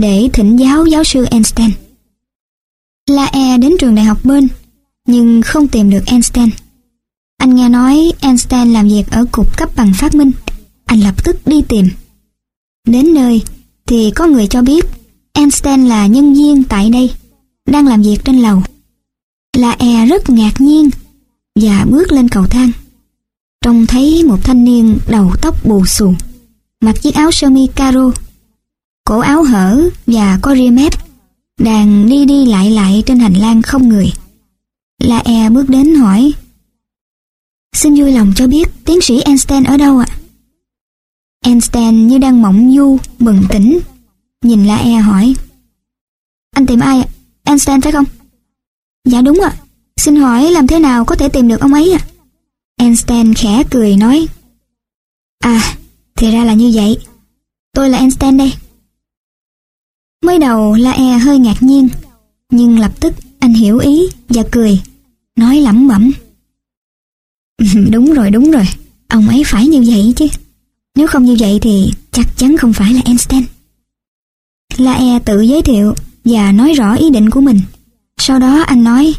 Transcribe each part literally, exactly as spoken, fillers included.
để thỉnh giáo giáo sư Einstein. Lae đến trường đại học bên, nhưng không tìm được Einstein. Anh nghe nói Einstein làm việc ở cục cấp bằng phát minh. Anh lập tức đi tìm. Đến nơi thì có người cho biết Einstein là nhân viên tại đây, đang làm việc trên lầu. Lae rất ngạc nhiên và bước lên cầu thang. Trông thấy một thanh niên đầu tóc bù xù, mặc chiếc áo sơ mi caro, cổ áo hở và có ria mép, đang đi đi lại lại trên hành lang không người. Lae bước đến hỏi: "Xin vui lòng cho biết tiến sĩ Einstein ở đâu ạ?" Einstein như đang mộng du, bừng tỉnh, nhìn Lae hỏi: "Anh tìm ai ạ? Einstein phải không?" "Dạ đúng ạ. Xin hỏi làm thế nào có thể tìm được ông ấy ạ?" Einstein khẽ cười nói: "À, thì ra là như vậy. Tôi là Einstein đây." Mới đầu Lae hơi ngạc nhiên, nhưng lập tức anh hiểu ý và cười, nói lẩm bẩm: "Đúng rồi, đúng rồi. Ông ấy phải như vậy chứ. Nếu không như vậy thì chắc chắn không phải là Einstein." Lae tự giới thiệu và nói rõ ý định của mình. Sau đó anh nói: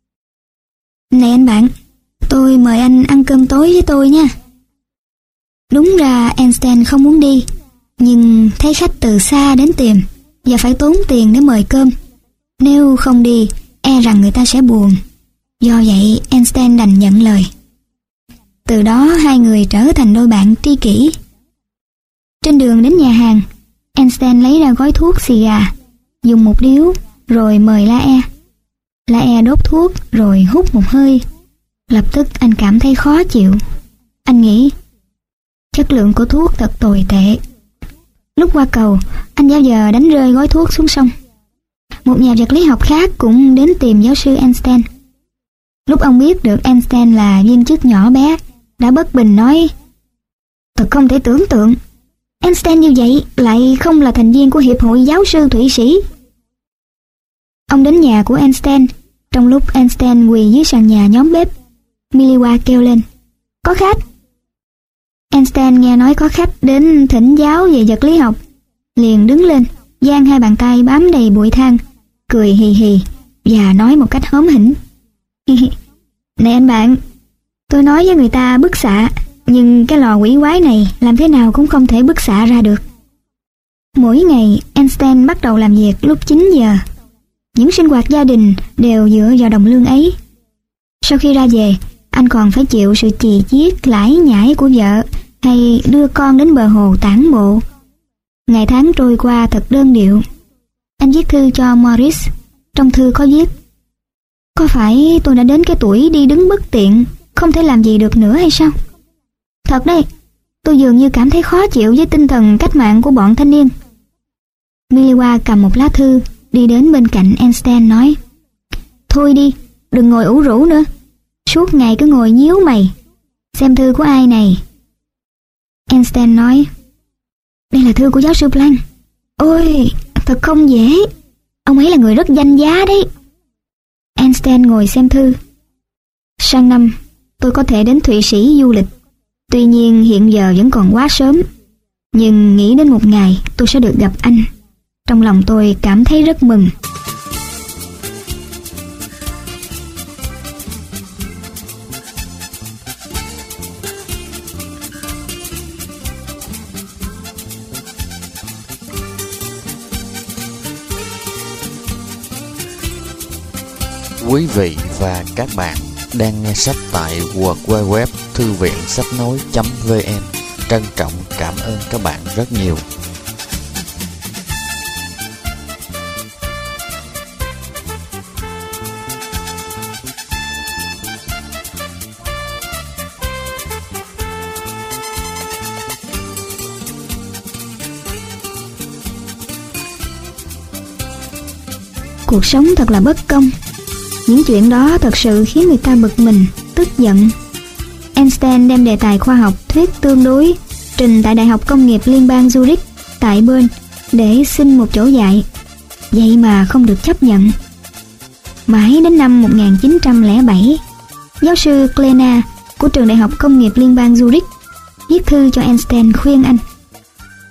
"Này anh bạn, tôi mời anh ăn cơm tối với tôi nha." Đúng ra Einstein không muốn đi, nhưng thấy khách từ xa đến tìm và phải tốn tiền để mời cơm. Nếu không đi, e rằng người ta sẽ buồn. Do vậy Einstein đành nhận lời. Từ đó hai người trở thành đôi bạn tri kỷ. Trên đường đến nhà hàng, Einstein lấy ra gói thuốc xì gà, dùng một điếu rồi mời Lae. Lae đốt thuốc rồi hút một hơi. Lập tức anh cảm thấy khó chịu. Anh nghĩ chất lượng của thuốc thật tồi tệ. Lúc qua cầu, anh giả vờ đánh rơi gói thuốc xuống sông. Một nhà vật lý học khác cũng đến tìm giáo sư Einstein. Lúc ông biết được Einstein là viên chức nhỏ bé, đã bất bình nói: "Thật không thể tưởng tượng, Einstein như vậy lại không là thành viên của Hiệp hội Giáo sư Thụy Sĩ." Ông đến nhà của Einstein. Trong lúc Einstein quỳ dưới sàn nhà nhóm bếp, Miliwa kêu lên: "Có khách." Einstein nghe nói có khách đến thỉnh giáo về vật lý học, liền đứng lên, giang hai bàn tay bám đầy bụi than, cười hì hì và nói một cách hóm hỉnh: "Này anh bạn, tôi nói với người ta bức xạ, nhưng cái lò quỷ quái này làm thế nào cũng không thể bức xạ ra được." Mỗi ngày Einstein bắt đầu làm việc lúc chín giờ. Những sinh hoạt gia đình đều dựa vào đồng lương ấy. Sau khi ra về, anh còn phải chịu sự chì chiết lải nhải của vợ hay đưa con đến bờ hồ tản bộ. Ngày tháng trôi qua thật đơn điệu. Anh viết thư cho Morris. Trong thư có viết: "Có phải tôi đã đến cái tuổi đi đứng bất tiện, không thể làm gì được nữa hay sao? Thật đấy, tôi dường như cảm thấy khó chịu với tinh thần cách mạng của bọn thanh niên." Miliwa cầm một lá thư, đi đến bên cạnh Einstein nói: "Thôi đi, đừng ngồi ủ rũ nữa. Suốt ngày cứ ngồi nhíu mày. Xem thư của ai này?" Einstein nói: "Đây là thư của giáo sư Planck. Ôi, thật không dễ. Ông ấy là người rất danh giá đấy." Einstein ngồi xem thư. "Sang năm, tôi có thể đến Thụy Sĩ du lịch. Tuy nhiên hiện giờ vẫn còn quá sớm. Nhưng nghĩ đến một ngày tôi sẽ được gặp anh. Trong lòng tôi cảm thấy rất mừng." Quý vị và các bạn đang nghe sách tại w w w thư viện sách nói chấm v n. Trân trọng cảm ơn các bạn rất nhiều. Cuộc sống thật là bất công. Những chuyện đó thật sự khiến người ta bực mình, tức giận. Einstein đem đề tài khoa học thuyết tương đối trình tại Đại học Công nghiệp Liên bang Zurich tại Bern để xin một chỗ dạy. Vậy mà không được chấp nhận. Mãi đến năm một nghìn chín trăm lẻ bảy, giáo sư Klena của trường Đại học Công nghiệp Liên bang Zurich viết thư cho Einstein khuyên anh: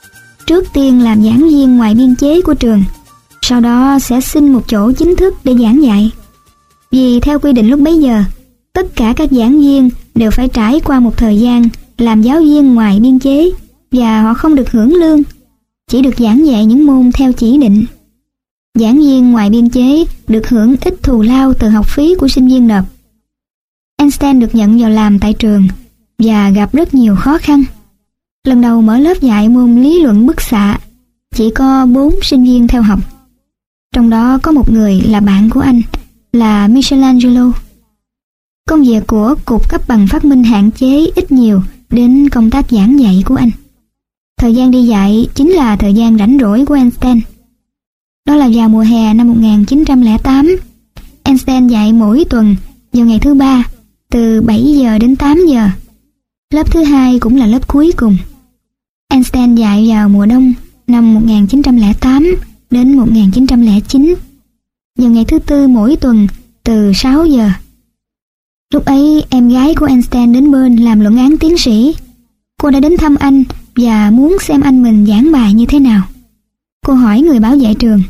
trước tiên làm giảng viên ngoài biên chế của trường, sau đó sẽ xin một chỗ chính thức để giảng dạy. Vì theo quy định lúc bấy giờ, tất cả các giảng viên đều phải trải qua một thời gian làm giáo viên ngoài biên chế và họ không được hưởng lương, chỉ được giảng dạy những môn theo chỉ định. Giảng viên ngoài biên chế được hưởng ít thù lao từ học phí của sinh viên nộp. Einstein được nhận vào làm tại trường và gặp rất nhiều khó khăn. Lần đầu mở lớp dạy môn lý luận bức xạ, chỉ có bốn sinh viên theo học. Trong đó có một người là bạn của anh, là Michelangelo. Công việc của Cục cấp bằng phát minh hạn chế ít nhiều đến công tác giảng dạy của anh. Thời gian đi dạy chính là thời gian rảnh rỗi của Einstein. Đó là vào mùa hè năm một nghìn chín trăm lẻ tám. Einstein dạy mỗi tuần vào ngày thứ ba từ bảy giờ đến tám giờ. Lớp thứ hai cũng là lớp cuối cùng. Einstein dạy vào mùa đông năm một nghìn chín trăm lẻ tám đến một nghìn chín trăm lẻ chín, vào ngày thứ tư mỗi tuần từ sáu giờ. Lúc ấy em gái của Einstein đến bên làm luận án tiến sĩ. Cô đã đến thăm anh và muốn xem anh mình giảng bài như thế nào. Cô hỏi người bảo vệ trường: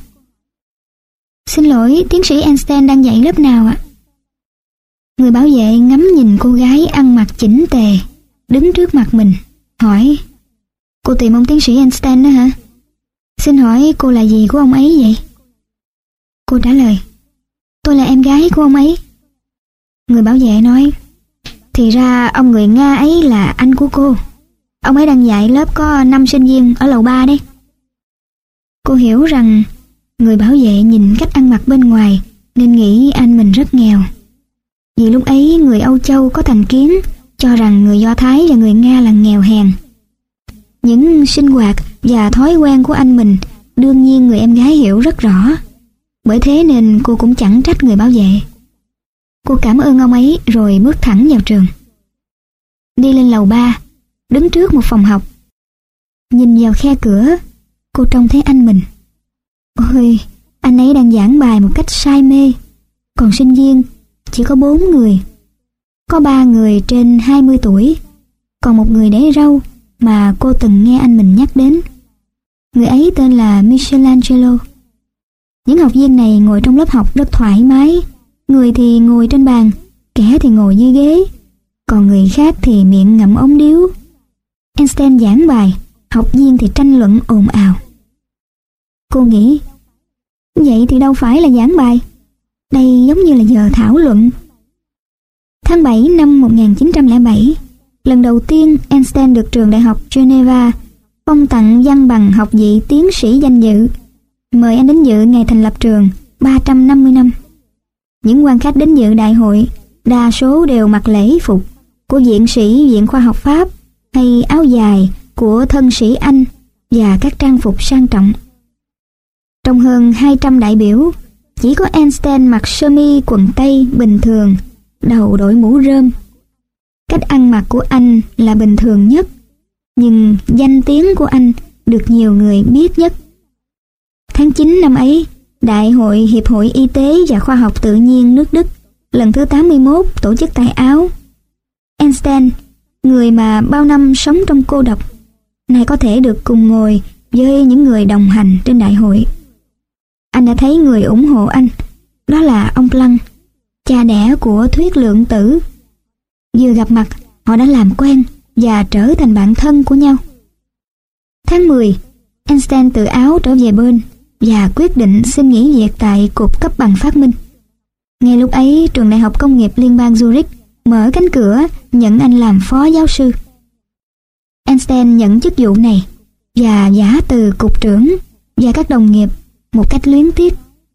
"Xin lỗi, tiến sĩ Einstein đang dạy lớp nào ạ?" Người bảo vệ ngắm nhìn cô gái ăn mặc chỉnh tề đứng trước mặt mình, hỏi: "Cô tìm ông tiến sĩ Einstein đó hả? Xin hỏi cô là gì của ông ấy vậy?" Cô trả lời: "Tôi là em gái của ông ấy." Người bảo vệ nói: "Thì ra ông người Nga ấy là anh của cô. Ông ấy đang dạy lớp có năm sinh viên ở lầu ba đấy." Cô hiểu rằng người bảo vệ nhìn cách ăn mặc bên ngoài nên nghĩ anh mình rất nghèo. Vì lúc ấy người Âu Châu có thành kiến cho rằng người Do Thái và người Nga là nghèo hèn. Những sinh hoạt và thói quen của anh mình đương nhiên người em gái hiểu rất rõ. Bởi thế nên cô cũng chẳng trách người bảo vệ. Cô cảm ơn ông ấy rồi bước thẳng vào trường. Đi lên lầu ba, đứng trước một phòng học. Nhìn vào khe cửa, cô trông thấy anh mình. Ôi, anh ấy đang giảng bài một cách say mê. Còn sinh viên chỉ có bốn người. Có ba người trên hai mươi tuổi, còn một người để râu mà cô từng nghe anh mình nhắc đến. Người ấy tên là Michelangelo. Những học viên này ngồi trong lớp học rất thoải mái. Người thì ngồi trên bàn, kẻ thì ngồi dưới ghế, còn người khác thì miệng ngậm ống điếu. Einstein giảng bài, học viên thì tranh luận ồn ào. Cô nghĩ, vậy thì đâu phải là giảng bài, đây giống như là giờ thảo luận. Tháng bảy năm một nghìn chín trăm lẻ bảy, lần đầu tiên Einstein được trường đại học Geneva phong tặng văn bằng học vị tiến sĩ danh dự, mời anh đến dự ngày thành lập trường ba trăm năm mươi năm. Những quan khách đến dự đại hội đa số đều mặc lễ phục của viện sĩ Viện Khoa học Pháp hay áo dài của thân sĩ Anh và các trang phục sang trọng. Trong hơn hai trăm đại biểu, chỉ có Einstein mặc sơ mi quần tây bình thường, đầu đội mũ rơm. Cách ăn mặc của anh là bình thường nhất, nhưng danh tiếng của anh được nhiều người biết nhất. Tháng chín năm ấy, Đại hội Hiệp hội Y tế và Khoa học Tự nhiên nước Đức lần thứ tám mươi mốt tổ chức tại Áo. Einstein, người mà bao năm sống trong cô độc, nay có thể được cùng ngồi với những người đồng hành trên đại hội. Anh đã thấy người ủng hộ anh, đó là ông Planck, cha đẻ của thuyết lượng tử. Vừa gặp mặt, họ đã làm quen và trở thành bạn thân của nhau. Tháng mười, Einstein từ Áo trở về Bern và quyết định xin nghỉ việc tại Cục cấp bằng phát minh. Ngay lúc ấy, trường Đại học Công nghiệp Liên bang Zurich mở cánh cửa nhận anh làm phó giáo sư. Einstein nhận chức vụ này và giả từ cục trưởng và các đồng nghiệp một cách luyến tiếc.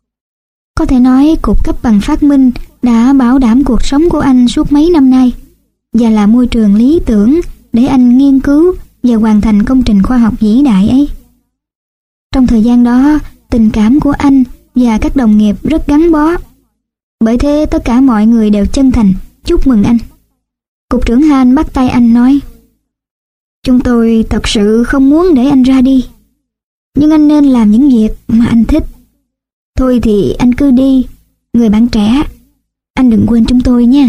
Có thể nói Cục cấp bằng phát minh đã bảo đảm cuộc sống của anh suốt mấy năm nay và là môi trường lý tưởng để anh nghiên cứu và hoàn thành công trình khoa học vĩ đại ấy. Trong thời gian đó, tình cảm của anh và các đồng nghiệp rất gắn bó. Bởi thế tất cả mọi người đều chân thành chúc mừng anh. Cục trưởng Han bắt tay anh nói: "Chúng tôi thật sự không muốn để anh ra đi, nhưng anh nên làm những việc mà anh thích. Thôi thì anh cứ đi, người bạn trẻ. Anh đừng quên chúng tôi nha."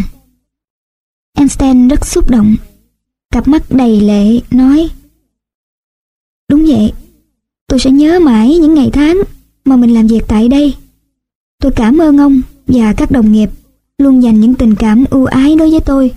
Einstein rất xúc động, cặp mắt đầy lệ nói: "Đúng vậy, Tôi sẽ nhớ mãi những ngày tháng mà mình làm việc tại đây. Tôi cảm ơn ông và các đồng nghiệp luôn dành những tình cảm ưu ái đối với tôi.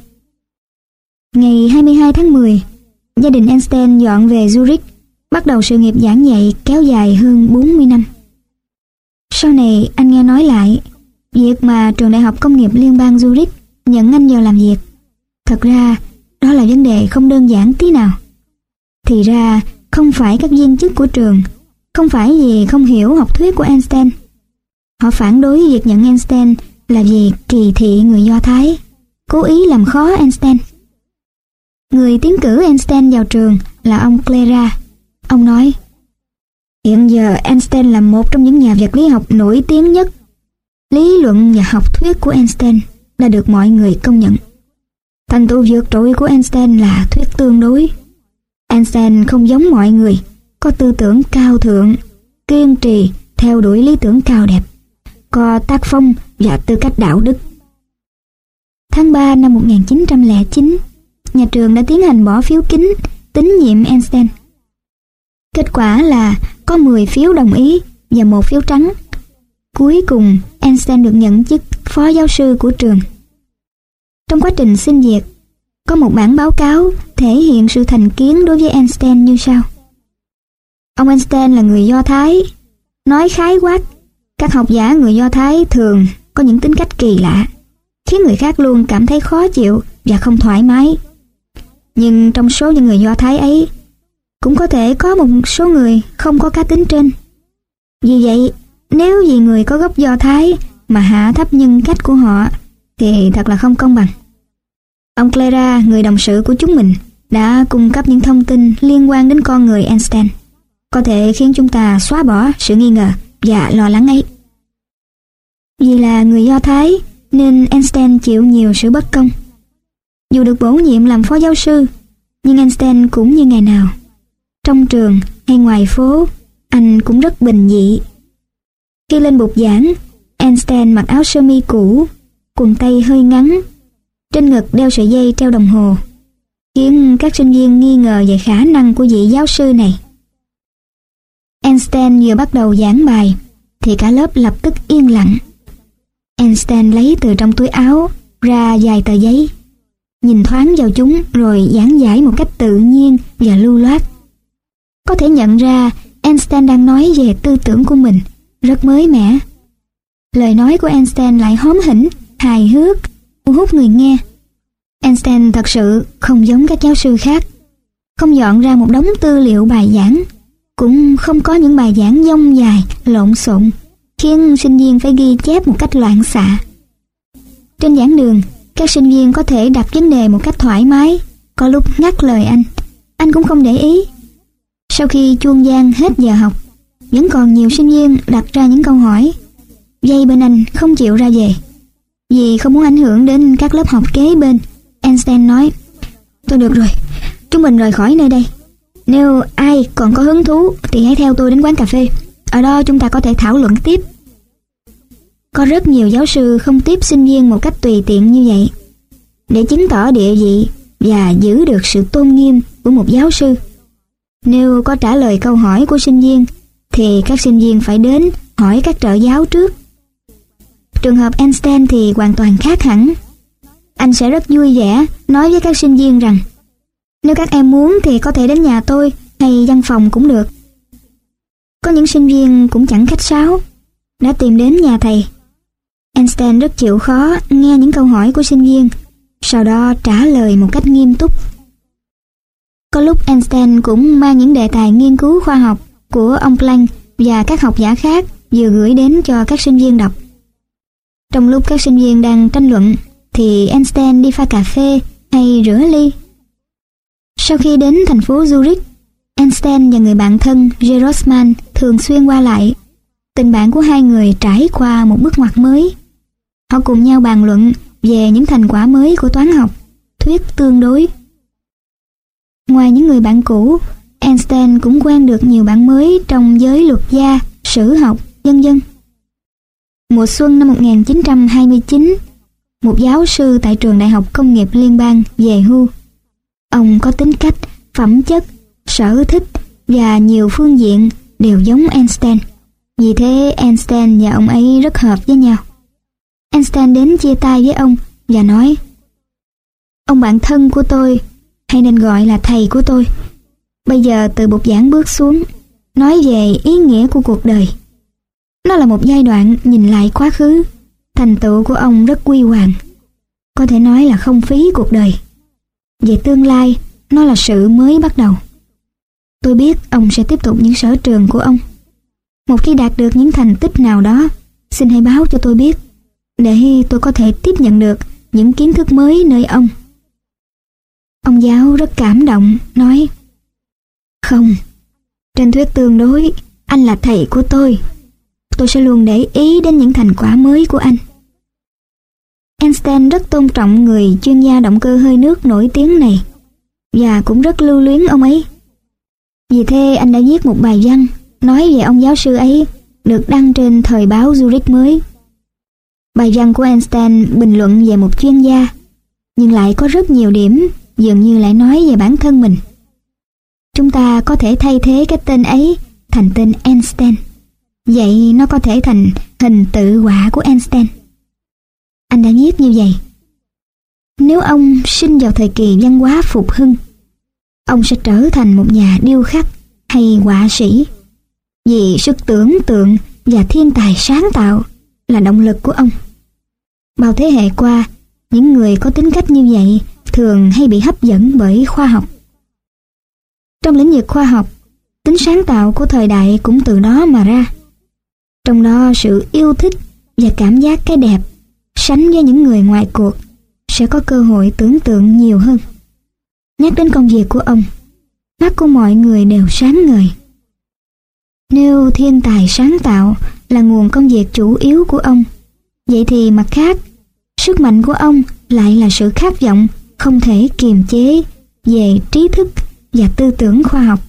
Ngày hai mươi hai tháng mười, gia đình Einstein dọn về Zurich, bắt đầu sự nghiệp giảng dạy kéo dài hơn bốn mươi năm. Sau này anh nghe nói lại, việc mà trường Đại học Công nghiệp Liên bang Zurich nhận anh vào làm việc, thật ra đó là vấn đề không đơn giản tí nào. Thì ra không phải các viên chức của trường, không phải vì không hiểu học thuyết của Einstein. Họ phản đối việc nhận Einstein là vì kỳ thị người Do Thái, cố ý làm khó Einstein. Người tiến cử Einstein vào trường là ông Clara. Ông nói, hiện giờ Einstein là một trong những nhà vật lý học nổi tiếng nhất. Lý luận và học thuyết của Einstein đã được mọi người công nhận. Thành tựu vượt trội của Einstein là thuyết tương đối. Einstein không giống mọi người, có tư tưởng cao thượng, kiên trì theo đuổi lý tưởng cao đẹp, có tác phong và tư cách đạo đức. Tháng ba năm một nghìn chín trăm lẻ chín, nhà trường đã tiến hành bỏ phiếu kín tín nhiệm Einstein. Kết quả là có mười phiếu đồng ý và một phiếu trắng. Cuối cùng, Einstein được nhận chức phó giáo sư của trường. Trong quá trình xin việc, có một bản báo cáo thể hiện sự thành kiến đối với Einstein như sau. Ông Einstein là người Do Thái. Nói khái quát, các học giả người Do Thái thường có những tính cách kỳ lạ, khiến người khác luôn cảm thấy khó chịu và không thoải mái. Nhưng trong số những người Do Thái ấy, cũng có thể có một số người không có cá tính trên. Vì vậy, nếu vì người có gốc Do Thái mà hạ thấp nhân cách của họ, thì thật là không công bằng. Ông Clara, người đồng sự của chúng mình, đã cung cấp những thông tin liên quan đến con người Einstein, có thể khiến chúng ta xóa bỏ sự nghi ngờ và lo lắng ấy. Vì là người Do Thái nên Einstein chịu nhiều sự bất công. Dù được bổ nhiệm làm phó giáo sư, nhưng Einstein cũng như ngày nào, trong trường hay ngoài phố, anh cũng rất bình dị. Khi lên bục giảng, Einstein mặc áo sơ mi cũ, quần tây hơi ngắn, trên ngực đeo sợi dây treo đồng hồ, khiến các sinh viên nghi ngờ về khả năng của vị giáo sư này. Einstein vừa bắt đầu giảng bài thì cả lớp lập tức yên lặng. Einstein lấy từ trong túi áo ra vài tờ giấy, nhìn thoáng vào chúng rồi giảng giải một cách tự nhiên và lưu loát. Có thể nhận ra Einstein đang nói về tư tưởng của mình, rất mới mẻ. Lời nói của Einstein lại hóm hỉnh, hài hước, thu hút người nghe. Einstein thật sự không giống các giáo sư khác, không dọn ra một đống tư liệu bài giảng, cũng không có những bài giảng dông dài, lộn xộn, khiến sinh viên phải ghi chép một cách loạn xạ. Trên giảng đường, các sinh viên có thể đặt vấn đề một cách thoải mái, có lúc ngắt lời anh, anh cũng không để ý. Sau khi chuông vang hết giờ học, vẫn còn nhiều sinh viên đặt ra những câu hỏi. Dây bên anh không chịu ra về. Vì không muốn ảnh hưởng đến các lớp học kế bên, Einstein nói, thôi được rồi, chúng mình rời khỏi nơi đây. Nếu ai còn có hứng thú thì hãy theo tôi đến quán cà phê. Ở đó chúng ta có thể thảo luận tiếp. Có rất nhiều giáo sư không tiếp sinh viên một cách tùy tiện như vậy. Để chứng tỏ địa vị và giữ được sự tôn nghiêm của một giáo sư, nếu có trả lời câu hỏi của sinh viên thì các sinh viên phải đến hỏi các trợ giáo trước. Trường hợp Einstein thì hoàn toàn khác hẳn. Anh sẽ rất vui vẻ nói với các sinh viên rằng, nếu các em muốn thì có thể đến nhà tôi hay văn phòng cũng được. Có những sinh viên cũng chẳng khách sáo, đã tìm đến nhà thầy. Einstein rất chịu khó nghe những câu hỏi của sinh viên, sau đó trả lời một cách nghiêm túc. Có lúc Einstein cũng mang những đề tài nghiên cứu khoa học của ông Planck và các học giả khác vừa gửi đến cho các sinh viên đọc. Trong lúc các sinh viên đang tranh luận thì Einstein đi pha cà phê hay rửa ly. Sau khi đến thành phố Zurich, Einstein và người bạn thân Grossman thường xuyên qua lại. Tình bạn của hai người trải qua một bước ngoặt mới. Họ cùng nhau bàn luận về những thành quả mới của toán học, thuyết tương đối. Ngoài những người bạn cũ, Einstein cũng quen được nhiều bạn mới trong giới luật gia, sử học, vân vân. Mùa xuân năm một nghìn chín trăm hai mươi chín, một giáo sư tại trường Đại học Công nghiệp Liên bang về hưu. Ông có tính cách, phẩm chất, sở thích và nhiều phương diện đều giống Einstein. Vì thế Einstein và ông ấy rất hợp với nhau. Einstein đến chia tay với ông và nói: "Ông bạn thân của tôi, hay nên gọi là thầy của tôi, bây giờ từ bục giảng bước xuống, nói về ý nghĩa của cuộc đời. Nó là một giai đoạn nhìn lại quá khứ. Thành tựu của ông rất huy hoàng, có thể nói là không phí cuộc đời. Về tương lai, nó là sự mới bắt đầu. Tôi biết ông sẽ tiếp tục những sở trường của ông. Một khi đạt được những thành tích nào đó, xin hãy báo cho tôi biết, để tôi có thể tiếp nhận được những kiến thức mới nơi ông." Ông giáo rất cảm động, nói: "Không, trên thuyết tương đối, anh là thầy của tôi. Tôi sẽ luôn để ý đến những thành quả mới của anh." Einstein rất tôn trọng người chuyên gia động cơ hơi nước nổi tiếng này, và cũng rất lưu luyến ông ấy. Vì thế anh đã viết một bài văn nói về ông giáo sư ấy, được đăng trên thời báo Zurich mới. Bài văn của Einstein bình luận về một chuyên gia, nhưng lại có rất nhiều điểm dường như lại nói về bản thân mình. Chúng ta có thể thay thế cái tên ấy thành tên Einstein. Vậy nó có thể thành hình tự họa của Einstein. Anh đã viết như vậy: "Nếu ông sinh vào thời kỳ văn hóa phục hưng, ông sẽ trở thành một nhà điêu khắc hay họa sĩ, vì sức tưởng tượng và thiên tài sáng tạo là động lực của ông. Bao thế hệ qua, những người có tính cách như vậy thường hay bị hấp dẫn bởi khoa học. Trong lĩnh vực khoa học, tính sáng tạo của thời đại cũng từ đó mà ra. Trong đó sự yêu thích và cảm giác cái đẹp sánh với những người ngoài cuộc sẽ có cơ hội tưởng tượng nhiều hơn." Nhắc đến công việc của ông, mắt của mọi người đều sáng ngời. Nếu thiên tài sáng tạo là nguồn công việc chủ yếu của ông, vậy thì mặt khác, sức mạnh của ông lại là sự khát vọng không thể kiềm chế về trí thức và tư tưởng khoa học.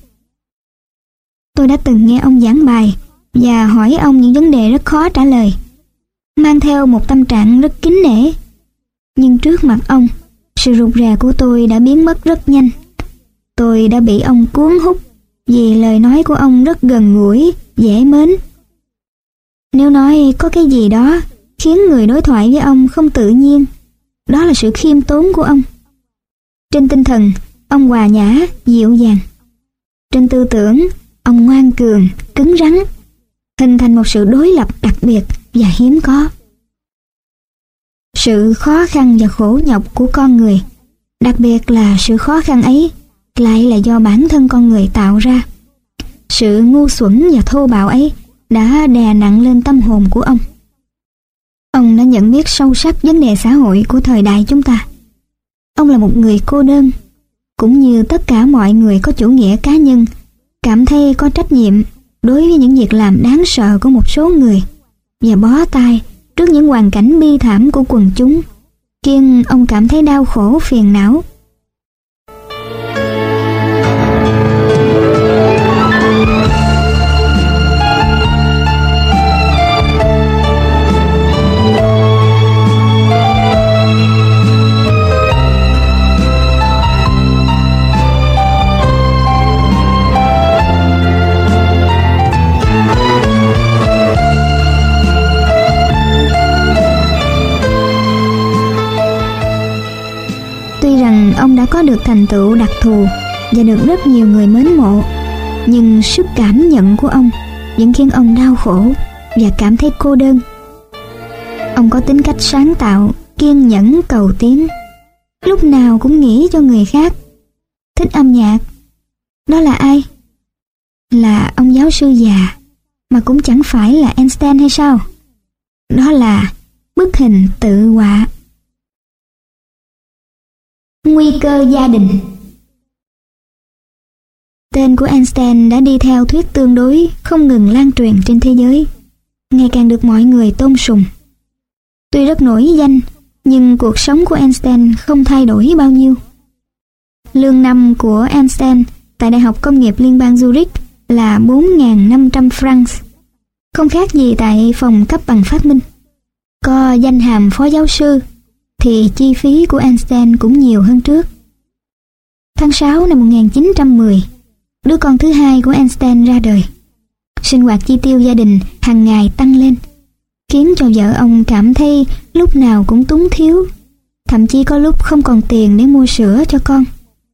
Tôi đã từng nghe ông giảng bài và hỏi ông những vấn đề rất khó trả lời, mang theo một tâm trạng rất kính nể. Nhưng trước mặt ông, sự rụt rè của tôi đã biến mất rất nhanh. Tôi đã bị ông cuốn hút vì lời nói của ông rất gần gũi, dễ mến. Nếu nói có cái gì đó khiến người đối thoại với ông không tự nhiên, đó là sự khiêm tốn của ông. Trên tinh thần, ông hòa nhã, dịu dàng. Trên tư tưởng, ông ngoan cường, cứng rắn, hình thành một sự đối lập đặc biệt và hiếm có. Sự khó khăn và khổ nhọc của con người, đặc biệt là sự khó khăn ấy, lại là do bản thân con người tạo ra. Sự ngu xuẩn và thô bạo ấy đã đè nặng lên tâm hồn của ông. Ông đã nhận biết sâu sắc vấn đề xã hội của thời đại chúng ta. Ông là một người cô đơn, cũng như tất cả mọi người có chủ nghĩa cá nhân, cảm thấy có trách nhiệm đối với những việc làm đáng sợ của một số người, và bó tay trước những hoàn cảnh bi thảm của quần chúng, khiến ông cảm thấy đau khổ phiền não. Ông đã có được thành tựu đặc thù và được rất nhiều người mến mộ, nhưng sức cảm nhận của ông vẫn khiến ông đau khổ và cảm thấy cô đơn. Ông có tính cách sáng tạo, kiên nhẫn, cầu tiến, lúc nào cũng nghĩ cho người khác. Thích âm nhạc. Đó là ai? Là ông giáo sư già, mà cũng chẳng phải là Einstein hay sao? Đó là bức hình tự họa. Nguy cơ gia đình. Tên của Einstein đã đi theo thuyết tương đối không ngừng lan truyền trên thế giới, ngày càng được mọi người tôn sùng. Tuy rất nổi danh, nhưng cuộc sống của Einstein không thay đổi bao nhiêu. Lương năm của Einstein tại Đại học Công nghiệp Liên bang Zurich là bốn nghìn năm trăm francs, không khác gì tại phòng cấp bằng phát minh. Có danh hàm phó giáo sư thì chi phí của Einstein cũng nhiều hơn trước. Tháng sáu năm một nghìn chín trăm mười, đứa con thứ hai của Einstein ra đời. sinh hoạt chi tiêu gia đình hàng ngày tăng lên, khiến cho vợ ông cảm thấy lúc nào cũng túng thiếu, thậm chí có lúc không còn tiền để mua sữa cho con.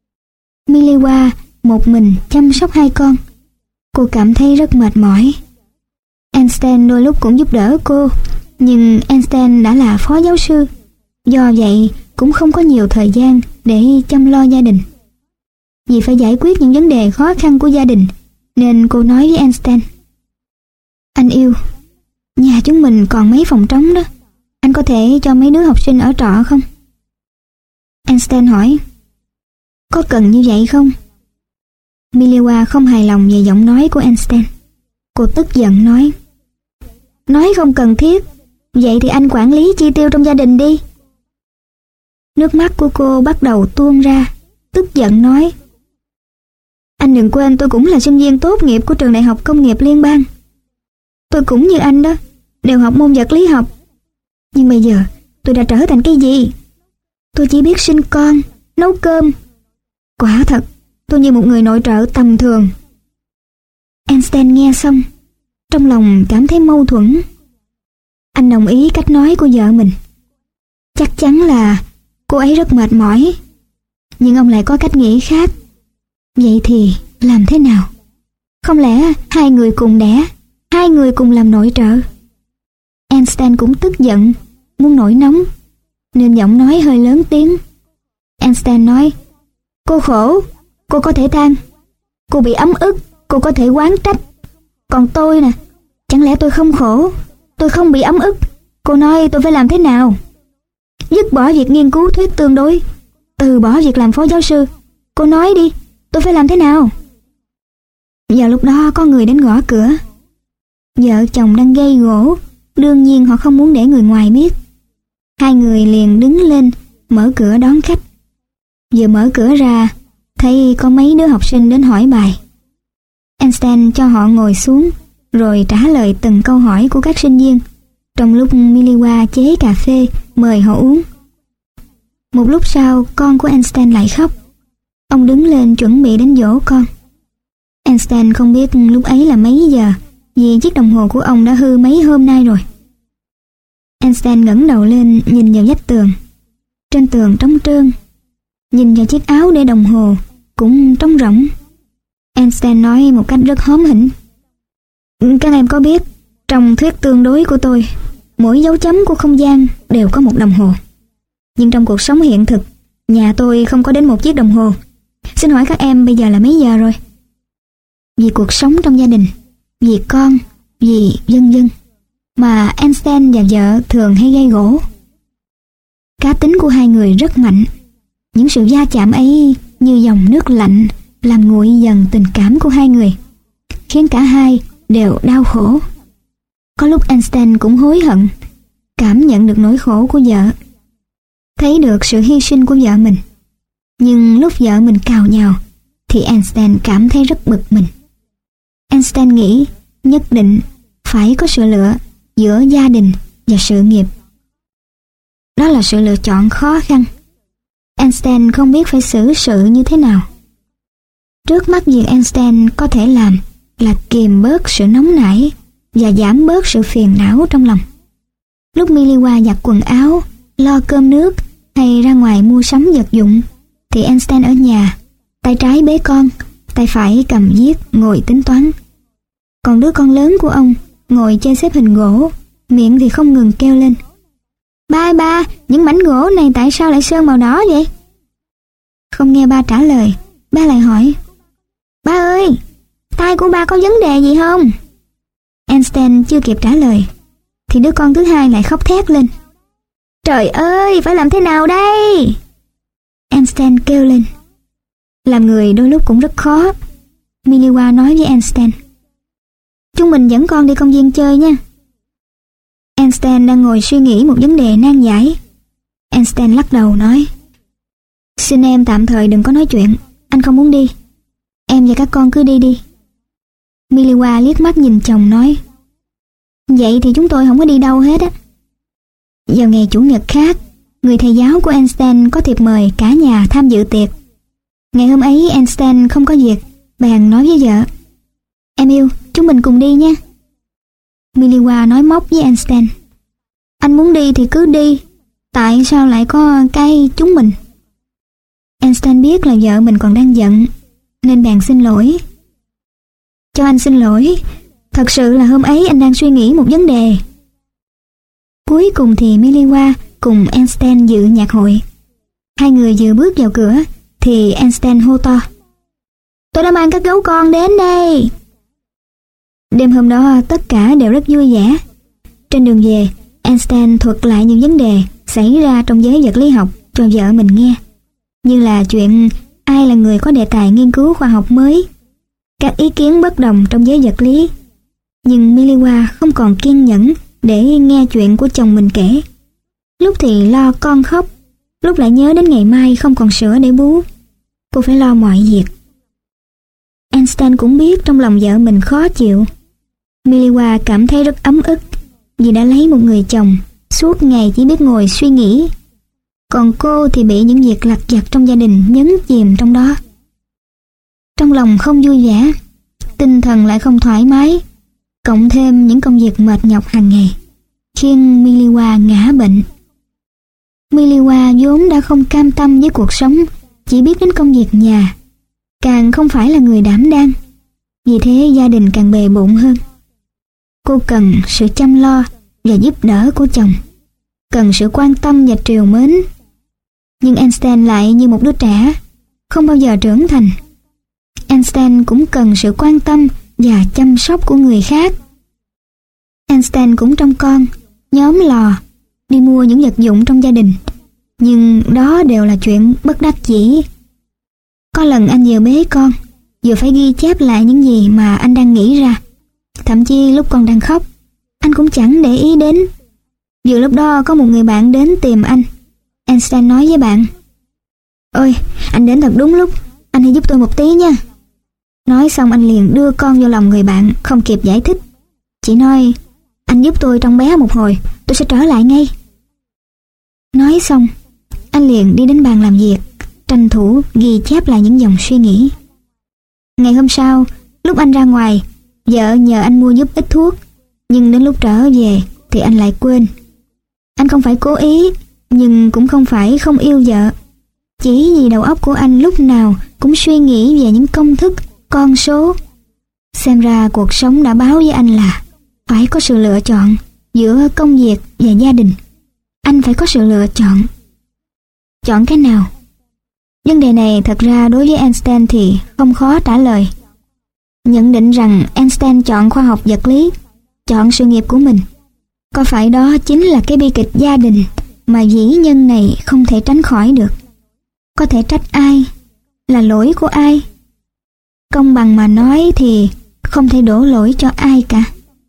Miliwa một mình chăm sóc hai con. Cô cảm thấy rất mệt mỏi. Einstein đôi lúc cũng giúp đỡ cô, nhưng Einstein đã là phó giáo sư, do vậy cũng không có nhiều thời gian để chăm lo gia đình. Vì phải giải quyết những vấn đề khó khăn của gia đình, nên cô nói với Einstein: "Anh yêu, nhà chúng mình còn mấy phòng trống đó, anh có thể cho mấy đứa học sinh ở trọ không?" Einstein hỏi: "Có cần như vậy không?" Miliwa không hài lòng về giọng nói của Einstein. Cô tức giận nói: "Nói không cần thiết, vậy thì anh quản lý chi tiêu trong gia đình đi." Nước mắt của cô bắt đầu tuôn ra, tức giận nói: "Anh đừng quên tôi cũng là sinh viên tốt nghiệp của trường đại học công nghiệp liên bang. Tôi cũng như anh đó, đều học môn vật lý học. Nhưng bây giờ tôi đã trở thành cái gì? Tôi chỉ biết sinh con, nấu cơm. Quả thật, tôi như một người nội trợ tầm thường." Einstein nghe xong, trong lòng cảm thấy mâu thuẫn. Anh đồng ý cách nói của vợ mình. Chắc chắn là cô ấy rất mệt mỏi, nhưng ông lại có cách nghĩ khác. Vậy thì làm thế nào? Không lẽ hai người cùng đẻ, hai người cùng làm nội trợ? Einstein cũng tức giận, muốn nổi nóng, nên giọng nói hơi lớn tiếng. Einstein nói: "Cô khổ, cô có thể than. Cô bị ấm ức, cô có thể oán trách. Còn tôi nè, chẳng lẽ tôi không khổ, tôi không bị ấm ức? Cô nói tôi phải làm thế nào? Dứt bỏ việc nghiên cứu thuyết tương đối, từ bỏ việc làm phó giáo sư. Cô nói đi, tôi phải làm thế nào?" Vào lúc đó có người đến gõ cửa. Vợ chồng đang gây gổ, đương nhiên họ không muốn để người ngoài biết. Hai người liền đứng lên mở cửa đón khách. Vừa mở cửa ra, thấy có mấy đứa học sinh đến hỏi bài. Einstein cho họ ngồi xuống, rồi trả lời từng câu hỏi của các sinh viên, trong lúc Miliwa chế cà phê mời họ uống. Một lúc sau, con của Einstein lại khóc. Ông đứng lên chuẩn bị đến dỗ con. Einstein không biết lúc ấy là mấy giờ, vì chiếc đồng hồ của ông đã hư mấy hôm nay rồi. Einstein ngẩng đầu lên nhìn vào vách tường. Trên tường trống trơn. Nhìn vào chiếc áo để đồng hồ cũng trống rỗng. Einstein nói một cách rất hóm hỉnh: "Các em có biết, trong thuyết tương đối của tôi, mỗi dấu chấm của không gian đều có một đồng hồ. Nhưng trong cuộc sống hiện thực, nhà tôi không có đến một chiếc đồng hồ. Xin hỏi các em bây giờ là mấy giờ rồi?" Vì cuộc sống trong gia đình, vì con, vì vân vân, mà Einstein và vợ thường hay gây gổ. Cá tính của hai người rất mạnh. Những sự va chạm ấy như dòng nước lạnh làm nguội dần tình cảm của hai người, khiến cả hai đều đau khổ. Có lúc Einstein cũng hối hận, cảm nhận được nỗi khổ của vợ, thấy được sự hy sinh của vợ mình. Nhưng lúc vợ mình cào nhào thì Einstein cảm thấy rất bực mình. Einstein nghĩ nhất định phải có sự lựa giữa gia đình và sự nghiệp. Đó là sự lựa chọn khó khăn. Einstein không biết phải xử sự như thế nào. Trước mắt việc Einstein có thể làm là kiềm bớt sự nóng nảy và giảm bớt sự phiền não trong lòng. Lúc Miliwa giặt quần áo, lo cơm nước hay ra ngoài mua sắm vật dụng, thì Einstein ở nhà, tay trái bế con, tay phải cầm viết ngồi tính toán. Còn đứa con lớn của ông ngồi chơi xếp hình gỗ, miệng thì không ngừng kêu lên: "Ba ba, những mảnh gỗ này tại sao lại sơn màu đỏ vậy?" Không nghe ba trả lời, ba lại hỏi: "Ba ơi, tay của ba có vấn đề gì không?" Einstein chưa kịp trả lời thì đứa con thứ hai lại khóc thét lên: "Trời ơi, phải làm thế nào đây?" Einstein kêu lên. Làm người đôi lúc cũng rất khó. Miliwa nói với Einstein: "Chúng mình dẫn con đi công viên chơi nha." Einstein đang ngồi suy nghĩ một vấn đề nan giải. Einstein lắc đầu nói: "Xin em tạm thời đừng có nói chuyện, anh không muốn đi. Em và các con cứ đi đi." Miliwa liếc mắt nhìn chồng nói: "Vậy thì chúng tôi không có đi đâu hết á." Vào ngày chủ nhật khác, người thầy giáo của Einstein có thiệp mời cả nhà tham dự tiệc. Ngày hôm ấy Einstein không có việc, bèn nói với vợ: "Em yêu, chúng mình cùng đi nha. Miliwa nói móc với Einstein. Anh muốn đi thì cứ đi, tại sao lại có cái chúng mình? Einstein biết là vợ mình còn đang giận, nên bèn xin lỗi. Cho anh xin lỗi, thật sự là hôm ấy anh đang suy nghĩ một vấn đề. Cuối cùng thì Miliwa cùng Einstein dự nhạc hội. Hai người vừa bước vào cửa thì Einstein hô to. Tôi đã mang các gấu con đến đây. Đêm hôm đó tất cả đều rất vui vẻ. Trên đường về, Einstein thuật lại những vấn đề xảy ra trong giới vật lý học cho vợ mình nghe, như là chuyện ai là người có đề tài nghiên cứu khoa học mới, các ý kiến bất đồng trong giới vật lý. Nhưng Miliwa không còn kiên nhẫn để nghe chuyện của chồng mình kể. Lúc thì lo con khóc, lúc lại nhớ đến ngày mai không còn sữa để bú. Cô phải lo mọi việc. Einstein cũng biết trong lòng vợ mình khó chịu. Miliwa cảm thấy rất ấm ức vì đã lấy một người chồng suốt ngày chỉ biết ngồi suy nghĩ. Còn cô thì bị những việc lặt vặt trong gia đình nhấn chìm trong đó. Trong lòng không vui vẻ, tinh thần lại không thoải mái, cộng thêm những công việc mệt nhọc hàng ngày, khiến Miliwa ngã bệnh. Miliwa vốn đã không cam tâm với cuộc sống, chỉ biết đến công việc nhà, càng không phải là người đảm đang. Vì thế gia đình càng bề bộn hơn. Cô cần sự chăm lo và giúp đỡ của chồng, cần sự quan tâm và trìu mến. Nhưng Einstein lại như một đứa trẻ, không bao giờ trưởng thành. Einstein cũng cần sự quan tâm và chăm sóc của người khác. Einstein cũng trông con, nhóm lò, đi mua những vật dụng trong gia đình. Nhưng đó đều là chuyện bất đắc dĩ. Có lần anh vừa bế con, vừa phải ghi chép lại những gì mà anh đang nghĩ ra. Thậm chí lúc con đang khóc, anh cũng chẳng để ý đến. Vừa lúc đó có một người bạn đến tìm anh. Einstein nói với bạn: Ôi, anh đến thật đúng lúc, anh hãy giúp tôi một tí nha. Nói xong anh liền đưa con vô lòng người bạn, không kịp giải thích, chỉ nói: Anh giúp tôi trông bé một hồi, tôi sẽ trở lại ngay. Nói xong, anh liền đi đến bàn làm việc, tranh thủ ghi chép lại những dòng suy nghĩ. Ngày hôm sau, lúc anh ra ngoài, vợ nhờ anh mua giúp ít thuốc, nhưng đến lúc trở về thì anh lại quên. Anh không phải cố ý, nhưng cũng không phải không yêu vợ. Chỉ vì đầu óc của anh lúc nào cũng suy nghĩ về những công thức, con số. Xem ra cuộc sống đã báo với anh là phải có sự lựa chọn giữa công việc và gia đình. Anh phải có sự lựa chọn. Chọn cái nào? Vấn đề này thật ra đối với Einstein thì không khó trả lời. Nhận định rằng Einstein chọn khoa học vật lý, chọn sự nghiệp của mình. Có phải đó chính là cái bi kịch gia đình mà vĩ nhân này không thể tránh khỏi được? Có thể trách ai? Là lỗi của ai? Công bằng mà nói thì không thể đổ lỗi cho ai cả.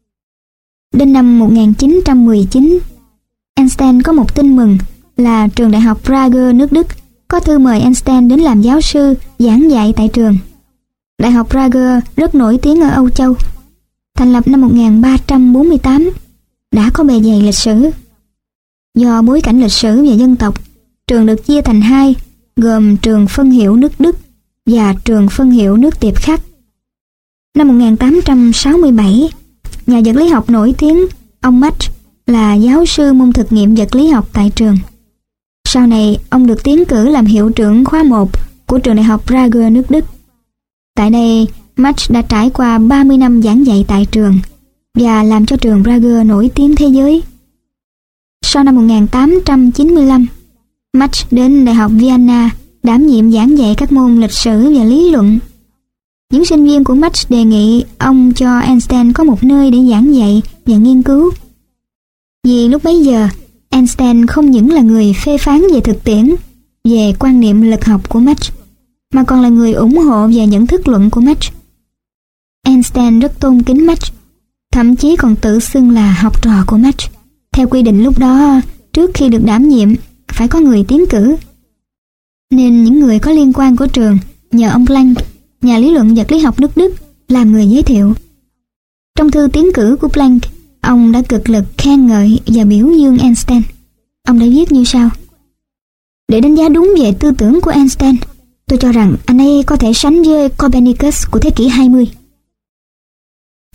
Đến năm một nghìn chín trăm mười chín, Einstein có một tin mừng là trường đại học Prager nước Đức có thư mời Einstein đến làm giáo sư giảng dạy tại trường. Đại học Prager rất nổi tiếng ở Âu Châu, thành lập năm một nghìn ba trăm bốn mươi tám, đã có bề dày lịch sử. Do bối cảnh lịch sử và dân tộc, trường được chia thành hai, gồm trường phân hiệu nước Đức và trường phân hiệu nước Tiệp Khắc. Năm một nghìn tám trăm sáu mươi bảy, nhà vật lý học nổi tiếng ông Mach là giáo sư môn thực nghiệm vật lý học tại trường. Sau này, ông được tiến cử làm hiệu trưởng khóa một của trường đại học Prager nước Đức. Tại đây, Mach đã trải qua ba mươi năm giảng dạy tại trường và làm cho trường Prager nổi tiếng thế giới. Sau năm một nghìn tám trăm chín mươi lăm, Mach đến Đại học Vienna đảm nhiệm giảng dạy các môn lịch sử và lý luận. Những sinh viên của Mach đề nghị ông cho Einstein có một nơi để giảng dạy và nghiên cứu. Vì lúc bấy giờ, Einstein không những là người phê phán về thực tiễn, về quan niệm lực học của Mach, mà còn là người ủng hộ về nhận thức luận của Mach. Einstein rất tôn kính Mach, thậm chí còn tự xưng là học trò của Mach. Theo quy định lúc đó, trước khi được đảm nhiệm, phải có người tiến cử. Nên những người có liên quan của trường nhờ ông Planck, nhà lý luận vật lý học nước Đức, làm người giới thiệu. Trong thư tiến cử của Planck, ông đã cực lực khen ngợi và biểu dương Einstein. Ông đã viết như sau: Để đánh giá đúng về tư tưởng của Einstein, tôi cho rằng anh ấy có thể sánh với Copernicus của thế kỷ hai mươi.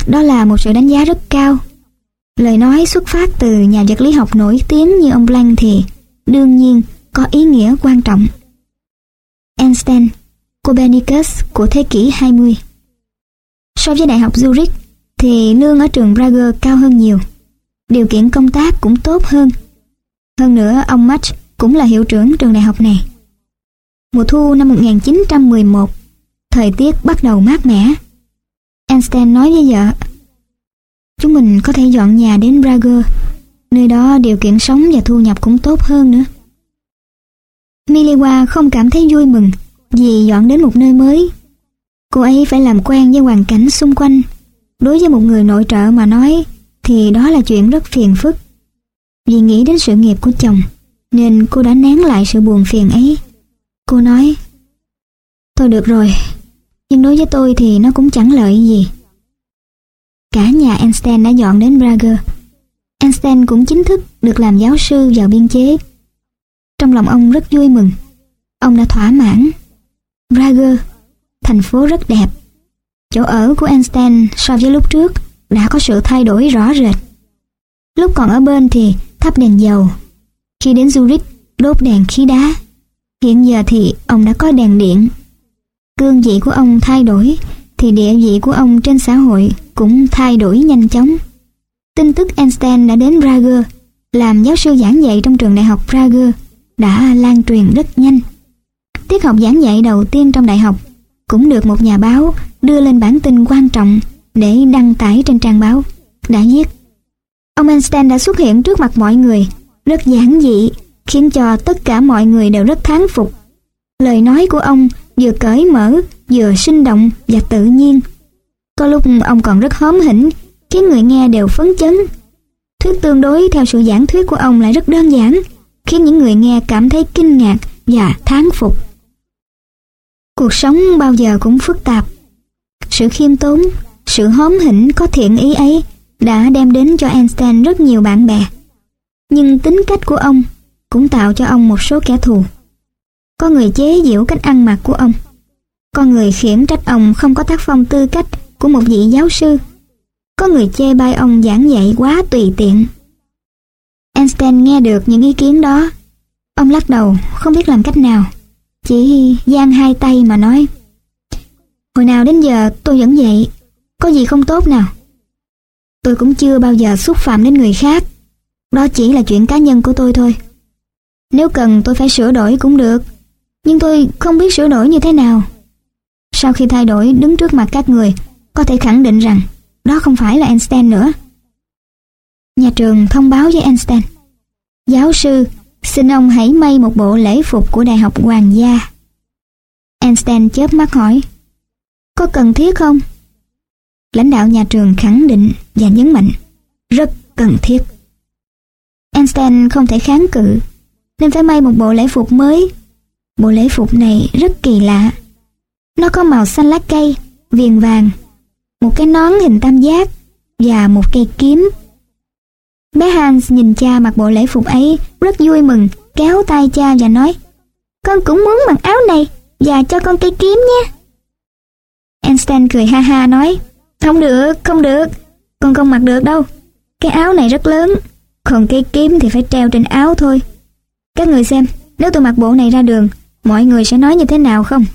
Đó là một sự đánh giá rất cao. Lời nói xuất phát từ nhà vật lý học nổi tiếng như ông Planck thì đương nhiên có ý nghĩa quan trọng. Einstein, Copernicus của thế kỷ hai mươi. So với Đại học Zurich thì lương ở trường Prague cao hơn nhiều. Điều kiện công tác cũng tốt hơn. Hơn nữa ông Mach cũng là hiệu trưởng trường đại học này. Mùa thu năm một nghìn chín trăm mười một, thời tiết bắt đầu mát mẻ. Einstein nói với vợ: "Chúng mình có thể dọn nhà đến Prague, nơi đó điều kiện sống và thu nhập cũng tốt hơn nữa." Miliwa không cảm thấy vui mừng vì dọn đến một nơi mới. Cô ấy phải làm quen với hoàn cảnh xung quanh. Đối với một người nội trợ mà nói thì đó là chuyện rất phiền phức. Vì nghĩ đến sự nghiệp của chồng nên cô đã nén lại sự buồn phiền ấy. Cô nói: "Thôi được rồi, nhưng đối với tôi thì nó cũng chẳng lợi gì." Cả nhà Einstein đã dọn đến Prague. Einstein cũng chính thức được làm giáo sư vào biên chế. Trong lòng ông rất vui mừng. Ông đã thỏa mãn. Prague, thành phố rất đẹp. Chỗ ở của Einstein so với lúc trước đã có sự thay đổi rõ rệt. Lúc còn ở bên thì thắp đèn dầu. Khi đến Zurich, đốt đèn khí đá. Hiện giờ thì ông đã có đèn điện. Cương vị của ông thay đổi thì địa vị của ông trên xã hội cũng thay đổi nhanh chóng. Tin tức Einstein đã đến Prague làm giáo sư giảng dạy trong trường đại học Prague đã lan truyền rất nhanh. Tiết học giảng dạy đầu tiên trong đại học cũng được một nhà báo đưa lên bản tin quan trọng để đăng tải trên trang báo. Đã viết: "Ông Einstein đã xuất hiện trước mặt mọi người, rất giản dị, khiến cho tất cả mọi người đều rất thán phục. Lời nói của ông vừa cởi mở, vừa sinh động và tự nhiên. Có lúc ông còn rất hóm hỉnh, khiến người nghe đều phấn chấn. Thuyết tương đối theo sự giảng thuyết của ông lại rất đơn giản, khiến những người nghe cảm thấy kinh ngạc và thán phục." Cuộc sống bao giờ cũng phức tạp. Sự khiêm tốn, sự hóm hỉnh có thiện ý ấy đã đem đến cho Einstein rất nhiều bạn bè. Nhưng tính cách của ông cũng tạo cho ông một số kẻ thù. Có người chế giễu cách ăn mặc của ông. Có người khiển trách ông không có tác phong tư cách của một vị giáo sư. Có người chê bai ông giảng dạy quá tùy tiện. Einstein nghe được những ý kiến đó. Ông lắc đầu không biết làm cách nào, chỉ giang hai tay mà nói: "Hồi nào đến giờ tôi vẫn vậy, có gì không tốt nào? Tôi cũng chưa bao giờ xúc phạm đến người khác. Đó chỉ là chuyện cá nhân của tôi thôi. Nếu cần tôi phải sửa đổi cũng được, nhưng tôi không biết sửa đổi như thế nào. Sau khi thay đổi đứng trước mặt các người, có thể khẳng định rằng đó không phải là Einstein nữa." Nhà trường thông báo với Einstein: "Giáo sư, xin ông hãy may một bộ lễ phục của Đại học Hoàng gia." Einstein chớp mắt hỏi: "Có cần thiết không?" Lãnh đạo nhà trường khẳng định và nhấn mạnh: "Rất cần thiết." Einstein không thể kháng cự nên phải may một bộ lễ phục mới. Bộ lễ phục này rất kỳ lạ. Nó có màu xanh lá cây, viền vàng, một cái nón hình tam giác và một cây kiếm. Bé Hans nhìn cha mặc bộ lễ phục ấy rất vui mừng, kéo tay cha và nói: "Con cũng muốn mặc áo này và cho con cây kiếm nhé." Einstein cười ha ha nói: "Không được, không được, con không mặc được đâu. Cái áo này rất lớn, còn cây kiếm thì phải treo trên áo thôi. Các người xem, nếu tôi mặc bộ này ra đường, mọi người sẽ nói như thế nào không?"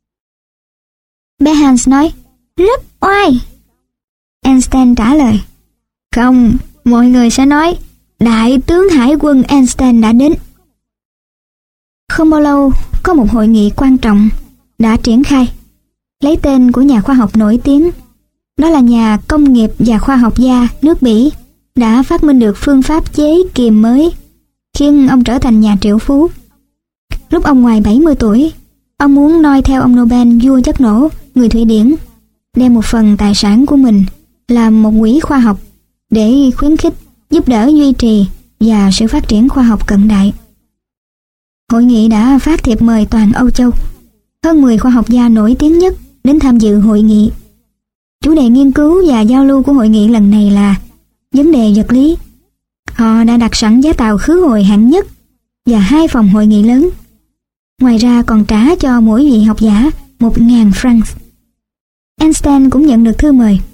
Bé Hans nói: "Rất oai." Einstein trả lời: "Không, mọi người sẽ nói Đại tướng Hải quân Einstein đã đến." Không bao lâu, có một hội nghị quan trọng đã triển khai, lấy tên của nhà khoa học nổi tiếng. Đó là nhà công nghiệp và khoa học gia nước Bỉ đã phát minh được phương pháp chế kiềm mới, khiến ông trở thành nhà triệu phú. Lúc ông ngoài bảy mươi tuổi, ông muốn noi theo ông Nobel vua chất nổ người Thụy Điển, đem một phần tài sản của mình làm một quỹ khoa học để khuyến khích, giúp đỡ duy trì và sự phát triển khoa học cận đại. Hội nghị đã phát thiệp mời toàn Âu Châu. Hơn mười khoa học gia nổi tiếng nhất đến tham dự hội nghị. Chủ đề nghiên cứu và giao lưu của hội nghị lần này là vấn đề vật lý. Họ đã đặt sẵn vé tàu khứ hồi hạng nhất và hai phòng hội nghị lớn. Ngoài ra còn trả cho mỗi vị học giả một ngàn franc. Einstein cũng nhận được thư mời.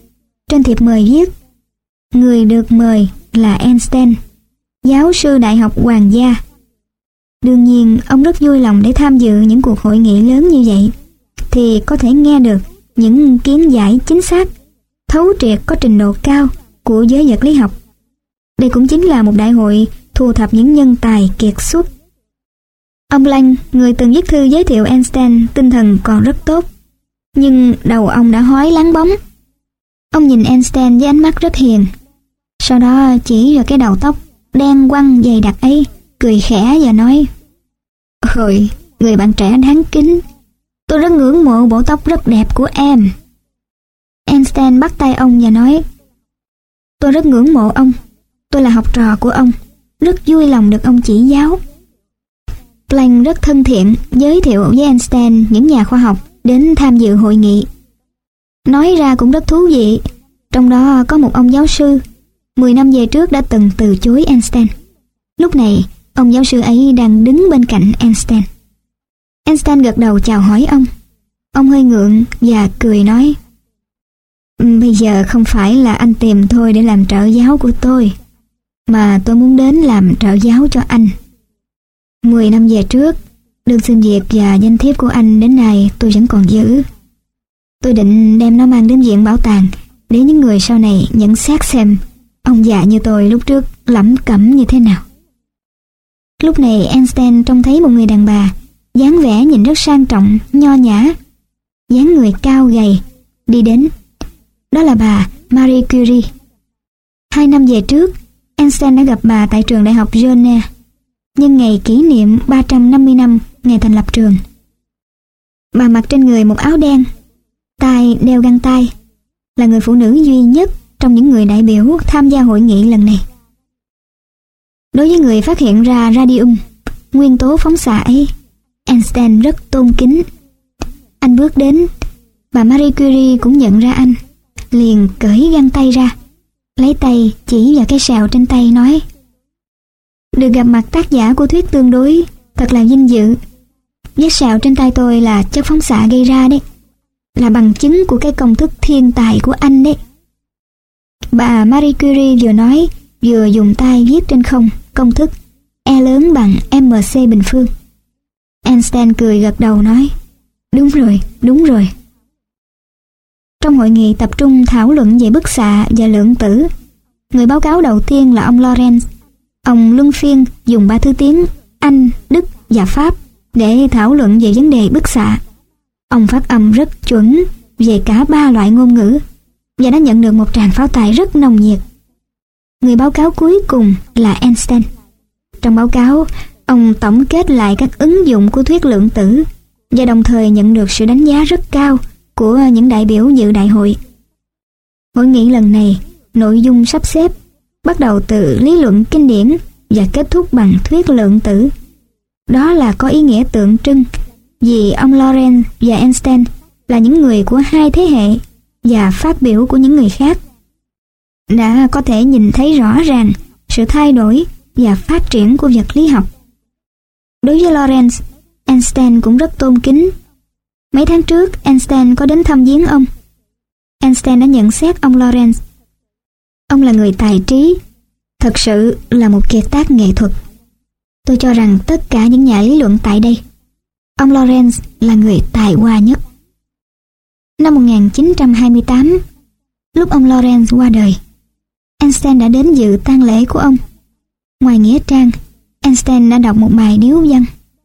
Trên thiệp mời viết: người được mời là Einstein, giáo sư đại học hoàng gia. Đương nhiên, ông rất vui lòng để tham dự những cuộc hội nghị lớn như vậy, thì có thể nghe được những kiến giải chính xác, thấu triệt có trình độ cao của giới vật lý học. Đây cũng chính là một đại hội thu thập những nhân tài kiệt xuất. Ông Planck, người từng viết thư giới thiệu Einstein, tinh thần còn rất tốt, nhưng đầu ông đã hói láng bóng. Ông nhìn Einstein với ánh mắt rất hiền, sau đó chỉ vào cái đầu tóc đen quăng dày đặc ấy, cười khẽ và nói: "Ôi, người bạn trẻ đáng kính, tôi rất ngưỡng mộ bộ tóc rất đẹp của em." Einstein bắt tay ông và nói: "Tôi rất ngưỡng mộ ông, tôi là học trò của ông, rất vui lòng được ông chỉ giáo." Planck rất thân thiện giới thiệu với Einstein những nhà khoa học đến tham dự hội nghị. Nói ra cũng rất thú vị, trong đó có một ông giáo sư mười năm về trước đã từng từ chối Einstein. Lúc này, ông giáo sư ấy đang đứng bên cạnh Einstein. Einstein gật đầu chào hỏi ông. Ông hơi ngượng và cười nói: "Bây giờ không phải là anh tìm tôi để làm trợ giáo của tôi, mà tôi muốn đến làm trợ giáo cho anh. Mười năm về trước, đơn xin việc và danh thiếp của anh đến nay tôi vẫn còn giữ. Tôi định đem nó mang đến viện bảo tàng để những người sau này nhận xét xem ông già như tôi lúc trước lẩm cẩm như thế nào." Lúc này Einstein trông thấy một người đàn bà, dáng vẻ nhìn rất sang trọng, nho nhã, dáng người cao gầy, đi đến. Đó là bà Marie Curie. Hai năm về trước, Einstein đã gặp bà tại trường đại học Jena, nhân ngày kỷ niệm ba trăm năm mươi năm ngày thành lập trường. Bà mặc trên người một áo đen, tai đeo găng tay, là người phụ nữ duy nhất trong những người đại biểu tham gia hội nghị lần này. Đối với người phát hiện ra radium, nguyên tố phóng xạ ấy, Einstein rất tôn kính. Anh bước đến, bà Marie Curie cũng nhận ra anh, liền cởi găng tay ra, lấy tay chỉ vào cái sẹo trên tay nói: "Được gặp mặt tác giả của thuyết tương đối thật là vinh dự. Vết sẹo trên tay tôi là chất phóng xạ gây ra đấy, là bằng chứng của cái công thức thiên tài của anh đấy." Bà Marie Curie vừa nói vừa dùng tay viết trên không công thức E lớn bằng mc bình phương. Einstein cười gật đầu nói: "Đúng rồi, đúng rồi." Trong hội nghị tập trung thảo luận về bức xạ và lượng tử, người báo cáo đầu tiên là ông Lorentz. Ông luân phiên dùng ba thứ tiếng Anh, Đức và Pháp để thảo luận về vấn đề bức xạ. Ông phát âm rất chuẩn về cả ba loại ngôn ngữ và đã nhận được một tràng pháo tay rất nồng nhiệt. Người báo cáo cuối cùng là Einstein. Trong báo cáo, ông tổng kết lại các ứng dụng của thuyết lượng tử và đồng thời nhận được sự đánh giá rất cao của những đại biểu dự đại hội. Hội nghị lần này, nội dung sắp xếp bắt đầu từ lý luận kinh điển và kết thúc bằng thuyết lượng tử. Đó là có ý nghĩa tượng trưng vì ông Lorentz và Einstein là những người của hai thế hệ và phát biểu của những người khác đã có thể nhìn thấy rõ ràng sự thay đổi và phát triển của vật lý học. Đối với Lorentz, Einstein cũng rất tôn kính. Mấy tháng trước, Einstein có đến thăm viếng ông. Einstein đã nhận xét ông Lorentz: "Ông là người tài trí, thật sự là một kiệt tác nghệ thuật. Tôi cho rằng tất cả những nhà lý luận tại đây, ông Lorentz là người tài hoa nhất." Năm một nghìn chín trăm hai mươi tám, lúc ông Lorentz qua đời, Einstein đã đến dự tang lễ của ông. Ngoài nghĩa trang, Einstein đã đọc một bài điếu văn.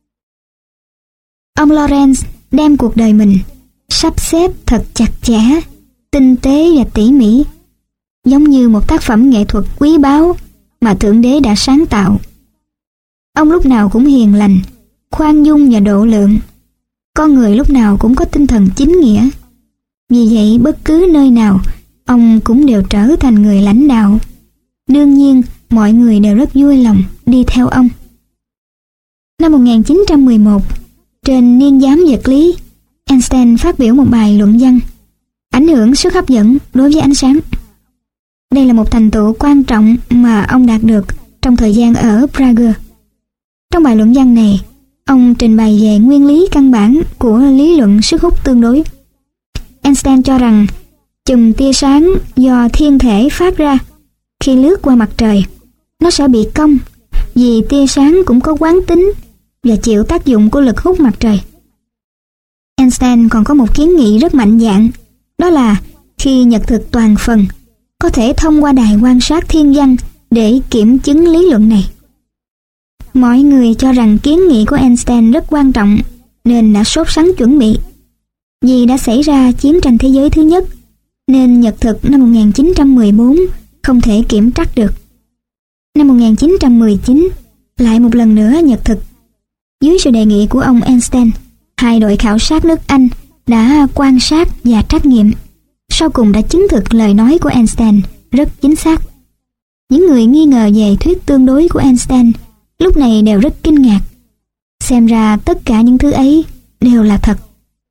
Ông Lorentz đem cuộc đời mình sắp xếp thật chặt chẽ, tinh tế và tỉ mỉ, giống như một tác phẩm nghệ thuật quý báu mà Thượng Đế đã sáng tạo. Ông lúc nào cũng hiền lành, khoan dung và độ lượng. Con người lúc nào cũng có tinh thần chính nghĩa. Vì vậy bất cứ nơi nào, ông cũng đều trở thành người lãnh đạo. Đương nhiên, mọi người đều rất vui lòng đi theo ông. Năm một nghìn chín trăm mười một, trên niên giám vật lý, Einstein phát biểu một bài luận văn ảnh hưởng sức hấp dẫn đối với ánh sáng. Đây là một thành tựu quan trọng mà ông đạt được trong thời gian ở Prague. Trong bài luận văn này, ông trình bày về nguyên lý căn bản của lý luận sức hút tương đối. Einstein cho rằng Chùm tia sáng do thiên thể phát ra khi lướt qua mặt trời, nó sẽ bị cong vì tia sáng cũng có quán tính và chịu tác dụng của lực hút mặt trời. Einstein còn có một kiến nghị rất mạnh dạn, đó là khi nhật thực toàn phần, có thể thông qua đài quan sát thiên văn để kiểm chứng lý luận này. Mọi người cho rằng kiến nghị của Einstein rất quan trọng nên đã sốt sắng chuẩn bị. Vì đã xảy ra chiến tranh thế giới thứ nhất, nên nhật thực năm một nghìn chín trăm mười bốn không thể kiểm trắc được. Năm một nghìn chín trăm mười chín, lại một lần nữa nhật thực. Dưới sự đề nghị của ông Einstein, hai đội khảo sát nước Anh đã quan sát và trắc nghiệm, sau cùng đã chứng thực lời nói của Einstein rất chính xác. Những người nghi ngờ về thuyết tương đối của Einstein lúc này đều rất kinh ngạc. Xem ra tất cả những thứ ấy đều là thật.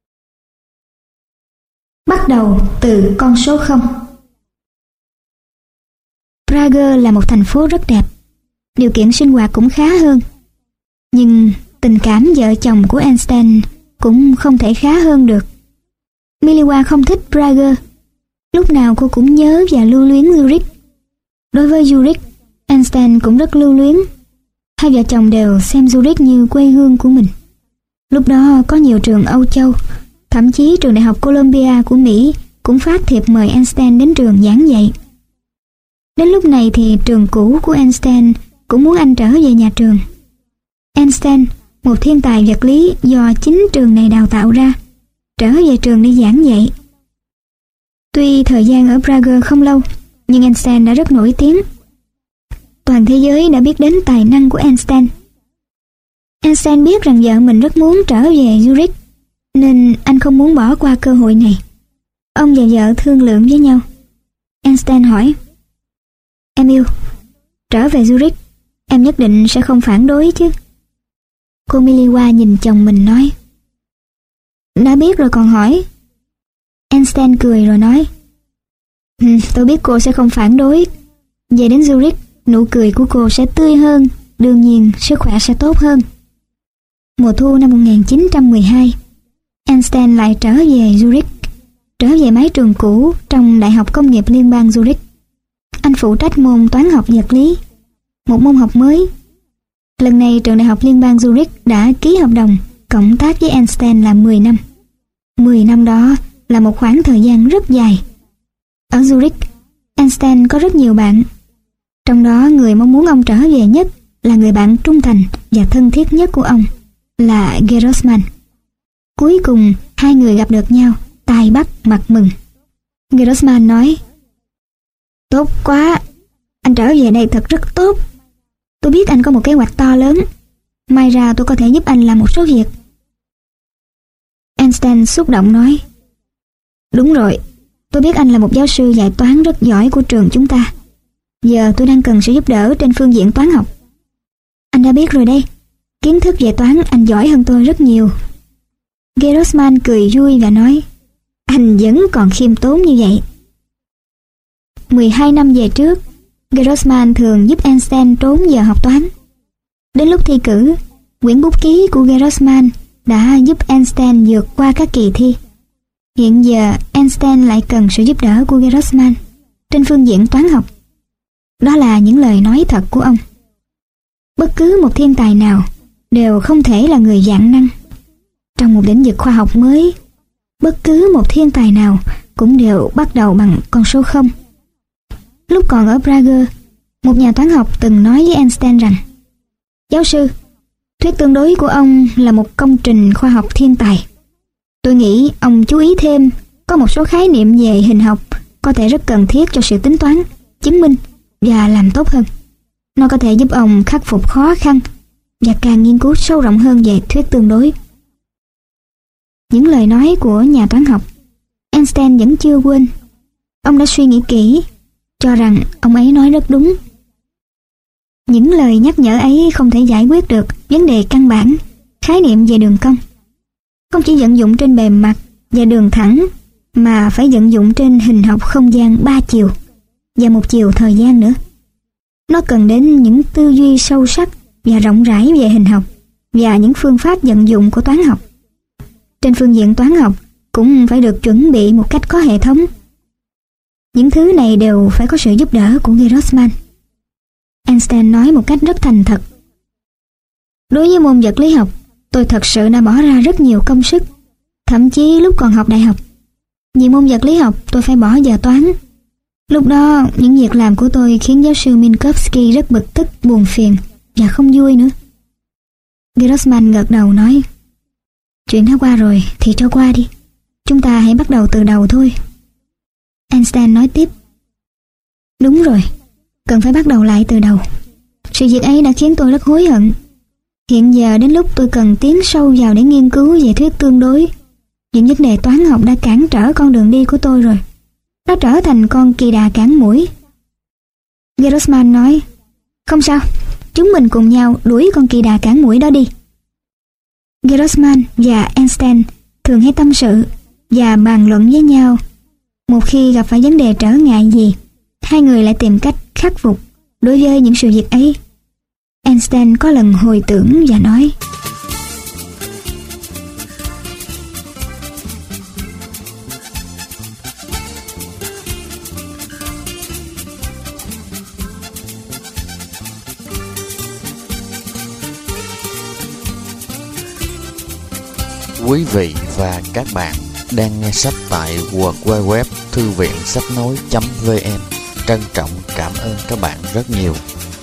Bắt đầu từ con số không. Prague là một thành phố rất đẹp, điều kiện sinh hoạt cũng khá hơn. Nhưng tình cảm vợ chồng của Einstein cũng không thể khá hơn được. Miliwa không thích Prague. Lúc nào cô cũng nhớ và lưu luyến Zurich. Đối với Zurich, Einstein cũng rất lưu luyến. Hai vợ chồng đều xem Zurich như quê hương của mình. Lúc đó có nhiều trường Âu Châu, thậm chí trường đại học Columbia của Mỹ cũng phát thiệp mời Einstein đến trường giảng dạy. Đến lúc này thì trường cũ của Einstein cũng muốn anh trở về nhà trường. Einstein, một thiên tài vật lý do chính trường này đào tạo ra, trở về trường để giảng dạy. Tuy thời gian ở Prague không lâu, nhưng Einstein đã rất nổi tiếng. Toàn thế giới đã biết đến tài năng của Einstein. Einstein biết rằng vợ mình rất muốn trở về Zurich, nên anh không muốn bỏ qua cơ hội này. Ông và vợ thương lượng với nhau. Einstein hỏi: "Em yêu, trở về Zurich, em nhất định sẽ không phản đối chứ?" Cô Miliwa nhìn chồng mình nói: "Đã biết rồi còn hỏi." Einstein cười rồi nói: ừ, "Tôi biết cô sẽ không phản đối. Về đến Zurich, nụ cười của cô sẽ tươi hơn, đương nhiên sức khỏe sẽ tốt hơn." Mùa thu năm một nghìn chín trăm mười hai, Einstein lại trở về Zurich, trở về mái trường cũ trong Đại học Công nghiệp Liên bang Zurich. Anh phụ trách môn toán học vật lý, một môn học mới. Lần này trường Đại học Liên bang Zurich đã ký hợp đồng cộng tác với Einstein là mười năm. mười năm đó là một khoảng thời gian rất dài. Ở Zurich, Einstein có rất nhiều bạn. Trong đó người mong muốn ông trở về nhất là người bạn trung thành và thân thiết nhất của ông, là Grossman. Cuối cùng hai người gặp được nhau, tai bắt mặt mừng. Grossman nói: "Tốt quá, anh trở về đây thật rất tốt. Tôi biết anh có một kế hoạch to lớn. May ra tôi có thể giúp anh làm một số việc." Einstein xúc động nói: "Đúng rồi, tôi biết anh là một giáo sư dạy toán rất giỏi của trường chúng ta. Giờ tôi đang cần sự giúp đỡ trên phương diện toán học. Anh đã biết rồi đây, kiến thức về toán anh giỏi hơn tôi rất nhiều." Grossman cười vui và nói: "Anh vẫn còn khiêm tốn như vậy." mười hai năm về trước, Grossman thường giúp Einstein trốn giờ học toán. Đến lúc thi cử, quyển bút ký của Grossman đã giúp Einstein vượt qua các kỳ thi. Hiện giờ Einstein lại cần sự giúp đỡ của Grossman trên phương diện toán học. Đó là những lời nói thật của ông. Bất cứ một thiên tài nào đều không thể là người vạn năng. Trong một lĩnh vực khoa học mới, bất cứ một thiên tài nào cũng đều bắt đầu bằng con số không. Lúc còn ở Prague, một nhà toán học từng nói với Einstein rằng: "Giáo sư, thuyết tương đối của ông là một công trình khoa học thiên tài. Tôi nghĩ ông chú ý thêm có một số khái niệm về hình học có thể rất cần thiết cho sự tính toán, chứng minh và làm tốt hơn. Nó có thể giúp ông khắc phục khó khăn và càng nghiên cứu sâu rộng hơn về thuyết tương đối." Những lời nói của nhà toán học, Einstein vẫn chưa quên. Ông đã suy nghĩ kỹ, cho rằng ông ấy nói rất đúng. Những lời nhắc nhở ấy không thể giải quyết được vấn đề căn bản, khái niệm về đường cong. Không chỉ vận dụng trên bề mặt và đường thẳng, mà phải vận dụng trên hình học không gian ba chiều và một chiều thời gian nữa. Nó cần đến những tư duy sâu sắc và rộng rãi về hình học và những phương pháp vận dụng của toán học. Trên phương diện toán học cũng phải được chuẩn bị một cách có hệ thống. Những thứ này đều phải có sự giúp đỡ của Grossman. Einstein nói một cách rất thành thật. Đối với môn vật lý học, tôi thật sự đã bỏ ra rất nhiều công sức, thậm chí lúc còn học đại học. Vì môn vật lý học tôi phải bỏ giờ toán. Lúc đó những việc làm của tôi khiến giáo sư Minkowski rất bực tức, buồn phiền và không vui nữa. Grossman gật đầu nói, chuyện đã qua rồi thì cho qua đi, chúng ta hãy bắt đầu từ đầu thôi. Einstein nói tiếp, đúng rồi, cần phải bắt đầu lại từ đầu. Sự việc ấy đã khiến tôi rất hối hận. Hiện giờ đến lúc tôi cần tiến sâu vào để nghiên cứu về thuyết tương đối, những vấn đề toán học đã cản trở con đường đi của tôi rồi. Nó trở thành con kỳ đà cản mũi. Grossman nói, không sao, chúng mình cùng nhau đuổi con kỳ đà cản mũi đó đi. Grossman và Einstein thường hay tâm sự và bàn luận với nhau. Một khi gặp phải vấn đề trở ngại gì, hai người lại tìm cách khắc phục đối với những sự việc ấy. Einstein có lần hồi tưởng và nói, Quý vị và các bạn đang nghe sách tại w w w thư viện sách nói chấm v n. Trân trọng cảm ơn các bạn rất nhiều.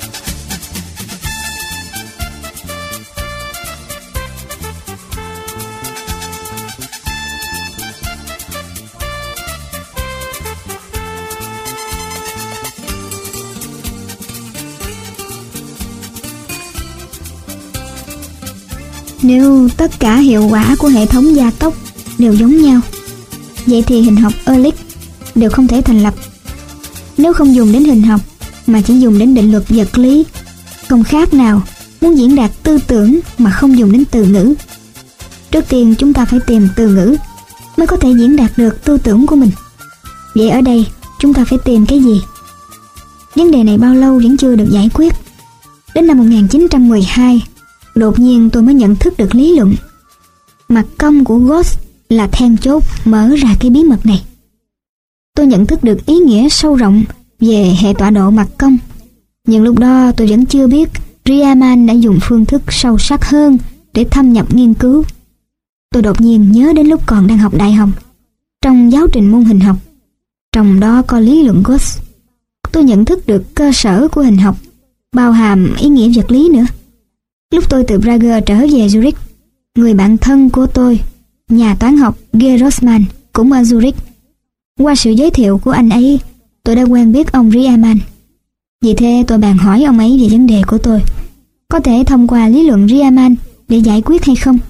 Nếu tất cả hiệu quả của hệ thống gia tốc đều giống nhau, vậy thì hình học Euclid đều không thể thành lập. Nếu không dùng đến hình học mà chỉ dùng đến định luật vật lý, không khác nào muốn diễn đạt tư tưởng mà không dùng đến từ ngữ. Trước tiên chúng ta phải tìm từ ngữ mới có thể diễn đạt được tư tưởng của mình. Vậy ở đây chúng ta phải tìm cái gì? Vấn đề này bao lâu vẫn chưa được giải quyết. Đến năm một nghìn chín trăm mười hai, đột nhiên tôi mới nhận thức được lý luận. Mặt cong của Gauss là then chốt mở ra cái bí mật này. Tôi nhận thức được ý nghĩa sâu rộng về hệ tọa độ mặt cong. Nhưng lúc đó tôi vẫn chưa biết Riemann đã dùng phương thức sâu sắc hơn để thâm nhập nghiên cứu. Tôi đột nhiên nhớ đến lúc còn đang học đại học, trong giáo trình môn hình học, trong đó có lý luận Gauss. Tôi nhận thức được cơ sở của hình học, bao hàm ý nghĩa vật lý nữa. Lúc tôi từ Prague trở về Zurich, người bạn thân của tôi, nhà toán học Grossman, cũng ở Zurich. Qua sự giới thiệu của anh ấy, tôi đã quen biết ông Riemann. Vì thế tôi bàn hỏi ông ấy về vấn đề của tôi, có thể thông qua lý luận Riemann để giải quyết hay không.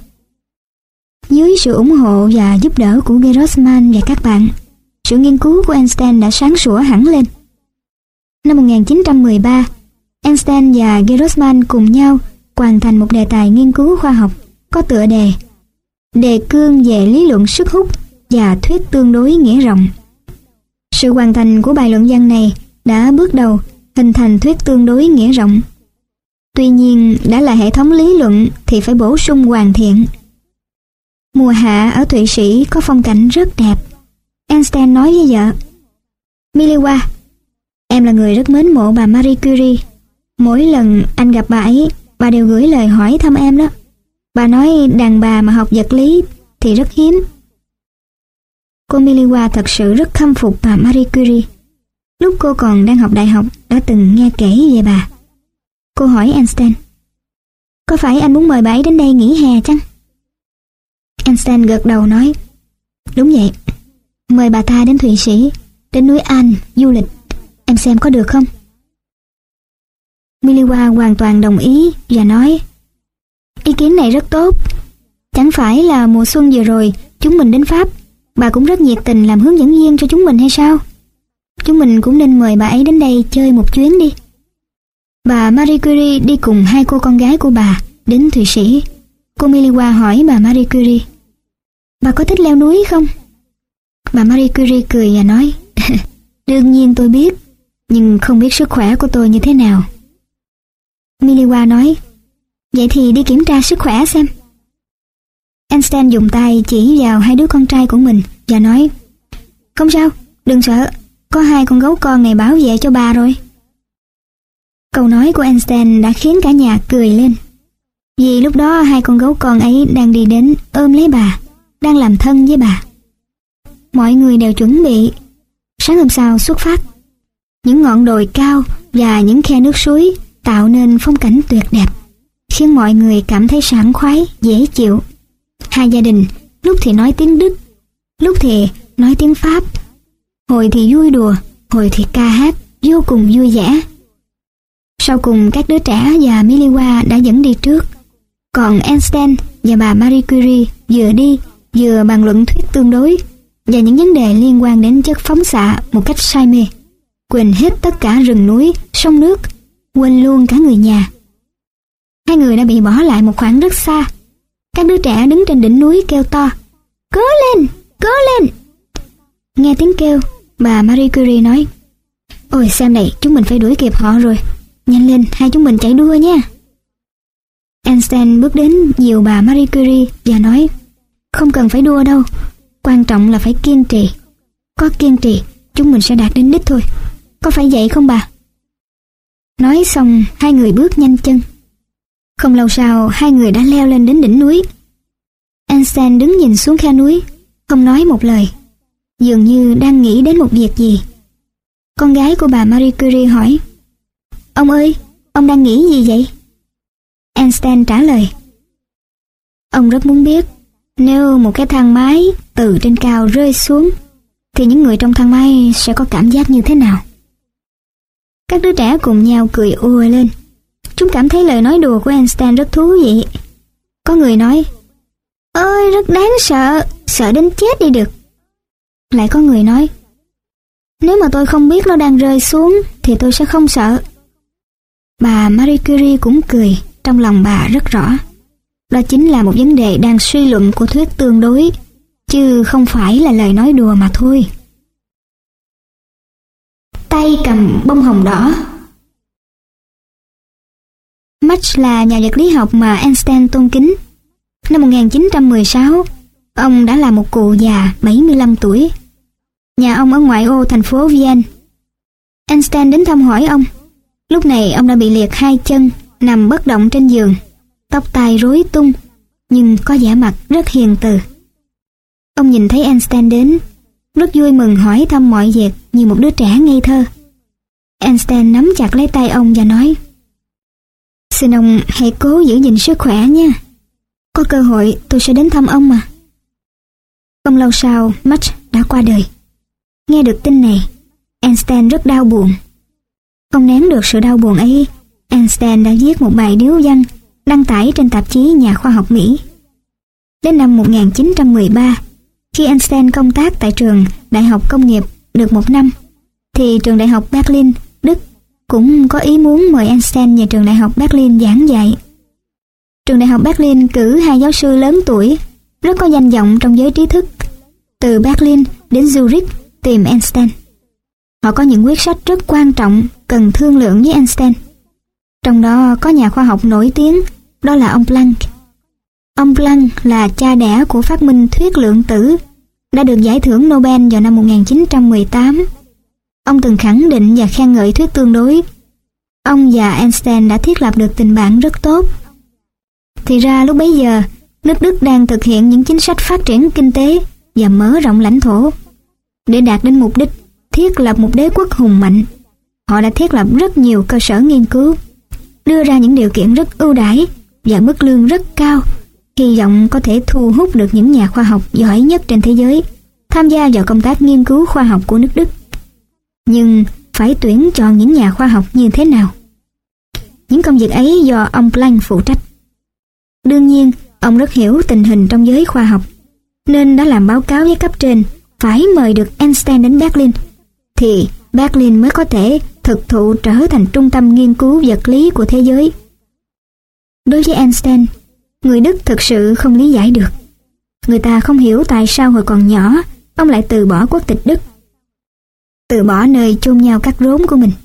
Dưới sự ủng hộ và giúp đỡ của Grossman và các bạn, sự nghiên cứu của Einstein đã sáng sủa hẳn lên. Năm một nghìn chín trăm mười ba, Einstein và Grossman cùng nhau hoàn thành một đề tài nghiên cứu khoa học có tựa đề Đề cương về lý luận sức hút và thuyết tương đối nghĩa rộng. Sự hoàn thành của bài luận văn này đã bước đầu hình thành thuyết tương đối nghĩa rộng. Tuy nhiên, đã là hệ thống lý luận thì phải bổ sung hoàn thiện. Mùa hạ ở Thụy Sĩ có phong cảnh rất đẹp. Einstein nói với vợ, Miliwa, em là người rất mến mộ bà Marie Curie. Mỗi lần anh gặp bà ấy, bà đều gửi lời hỏi thăm em đó. Bà nói đàn bà mà học vật lý thì rất hiếm. Cô Miliwa thật sự rất khâm phục bà Marie Curie. Lúc cô còn đang học đại học đã từng nghe kể về bà. Cô hỏi Einstein, có phải anh muốn mời bà ấy đến đây nghỉ hè chăng? Einstein gật đầu nói, đúng vậy, mời bà ta đến Thụy Sĩ, đến núi An du lịch. Em xem có được không? Miliwa hoàn toàn đồng ý và nói, ý kiến này rất tốt. Chẳng phải là mùa xuân vừa rồi chúng mình đến Pháp, bà cũng rất nhiệt tình làm hướng dẫn viên cho chúng mình hay sao? Chúng mình cũng nên mời bà ấy đến đây chơi một chuyến đi. Bà Marie Curie đi cùng hai cô con gái của bà đến Thụy Sĩ. Cô Miliwa hỏi bà Marie Curie, bà có thích leo núi không? Bà Marie Curie cười và nói, đương nhiên tôi biết, nhưng không biết sức khỏe của tôi như thế nào. Miliwa nói, vậy thì đi kiểm tra sức khỏe xem. Einstein dùng tay chỉ vào hai đứa con trai của mình và nói, không sao, đừng sợ, có hai con gấu con này bảo vệ cho bà rồi. Câu nói của Einstein đã khiến cả nhà cười lên. Vì lúc đó hai con gấu con ấy đang đi đến ôm lấy bà, đang làm thân với bà. Mọi người đều chuẩn bị. Sáng hôm sau xuất phát. Những ngọn đồi cao và những khe nước suối tạo nên phong cảnh tuyệt đẹp, khiến mọi người cảm thấy sảng khoái, dễ chịu. Hai gia đình lúc thì nói tiếng Đức, lúc thì nói tiếng Pháp. Hồi thì vui đùa, hồi thì ca hát, vô cùng vui vẻ. Sau cùng các đứa trẻ và Miliwa đã dẫn đi trước. Còn Einstein và bà Marie Curie vừa đi vừa bàn luận thuyết tương đối và những vấn đề liên quan đến chất phóng xạ một cách say mê, quên hết tất cả rừng núi, sông nước, quên luôn cả người nhà. Hai người đã bị bỏ lại một khoảng rất xa. Các đứa trẻ đứng trên đỉnh núi kêu to: "Cố lên, cố lên!" Nghe tiếng kêu, bà Marie Curie nói: "Ôi xem này, chúng mình phải đuổi kịp họ rồi. Nhanh lên, hai chúng mình chạy đua nha." Einstein bước đến dìu bà Marie Curie và nói: "Không cần phải đua đâu, quan trọng là phải kiên trì. Có kiên trì, chúng mình sẽ đạt đến đích thôi. Có phải vậy không bà?" Nói xong, hai người bước nhanh chân. Không lâu sau, hai người đã leo lên đến đỉnh núi. Einstein đứng nhìn xuống khe núi, không nói một lời, dường như đang nghĩ đến một việc gì. Con gái của bà Marie Curie hỏi: "Ông ơi, ông đang nghĩ gì vậy?" Einstein trả lời: "Ông rất muốn biết, nếu một cái thang máy từ trên cao rơi xuống, thì những người trong thang máy sẽ có cảm giác như thế nào?" Các đứa trẻ cùng nhau cười ùa lên. Chúng cảm thấy lời nói đùa của Einstein rất thú vị. Có người nói: "Ôi, rất đáng sợ, sợ đến chết đi được." Lại có người nói: "Nếu mà tôi không biết nó đang rơi xuống thì tôi sẽ không sợ." Bà Marie Curie cũng cười, trong lòng bà rất rõ. Đó chính là một vấn đề đang suy luận của thuyết tương đối, chứ không phải là lời nói đùa mà thôi. Tay cầm bông hồng đỏ. Max là nhà vật lý học mà Einstein tôn kính. Năm một nghìn chín trăm mười sáu, ông đã là một cụ già bảy mươi lăm tuổi. Nhà ông ở ngoại ô thành phố Vienne. Einstein đến thăm hỏi ông. Lúc này ông đã bị liệt hai chân, nằm bất động trên giường, tóc tai rối tung, nhưng có vẻ mặt rất hiền từ. Ông nhìn thấy Einstein đến, rất vui mừng hỏi thăm mọi việc như một đứa trẻ ngây thơ. Einstein nắm chặt lấy tay ông và nói: "Xin ông hãy cố giữ gìn sức khỏe nha. Có cơ hội tôi sẽ đến thăm ông mà." Không lâu sau, Max đã qua đời. Nghe được tin này, Einstein rất đau buồn. Không nén được sự đau buồn ấy, Einstein đã viết một bài điếu văn đăng tải trên tạp chí Nhà khoa học Mỹ. Đến năm một nghìn chín trăm mười ba, khi Einstein công tác tại trường Đại học Công nghiệp được một năm, thì trường Đại học Berlin, Đức cũng có ý muốn mời Einstein về trường Đại học Berlin giảng dạy. Trường Đại học Berlin cử hai giáo sư lớn tuổi, rất có danh vọng trong giới trí thức, từ Berlin đến Zurich tìm Einstein. Họ có những quyết sách rất quan trọng cần thương lượng với Einstein. Trong đó có nhà khoa học nổi tiếng, đó là ông Planck. Ông Planck là cha đẻ của phát minh thuyết lượng tử, đã được giải thưởng Nobel vào năm một nghìn chín trăm mười tám. Ông từng khẳng định và khen ngợi thuyết tương đối. Ông và Einstein đã thiết lập được tình bạn rất tốt. Thì ra lúc bấy giờ, nước Đức đang thực hiện những chính sách phát triển kinh tế và mở rộng lãnh thổ. Để đạt đến mục đích thiết lập một đế quốc hùng mạnh, họ đã thiết lập rất nhiều cơ sở nghiên cứu, đưa ra những điều kiện rất ưu đãi và mức lương rất cao, hy vọng có thể thu hút được những nhà khoa học giỏi nhất trên thế giới tham gia vào công tác nghiên cứu khoa học của nước Đức. Nhưng phải tuyển chọn những nhà khoa học như thế nào? Những công việc ấy do ông Planck phụ trách. Đương nhiên, ông rất hiểu tình hình trong giới khoa học, nên đã làm báo cáo với cấp trên phải mời được Einstein đến Berlin, thì Berlin mới có thể thực thụ trở thành trung tâm nghiên cứu vật lý của thế giới. Đối với Einstein, người Đức thực sự không lý giải được. Người ta không hiểu tại sao hồi còn nhỏ ông lại từ bỏ quốc tịch Đức, từ bỏ nơi chôn nhau cắt rốn của mình.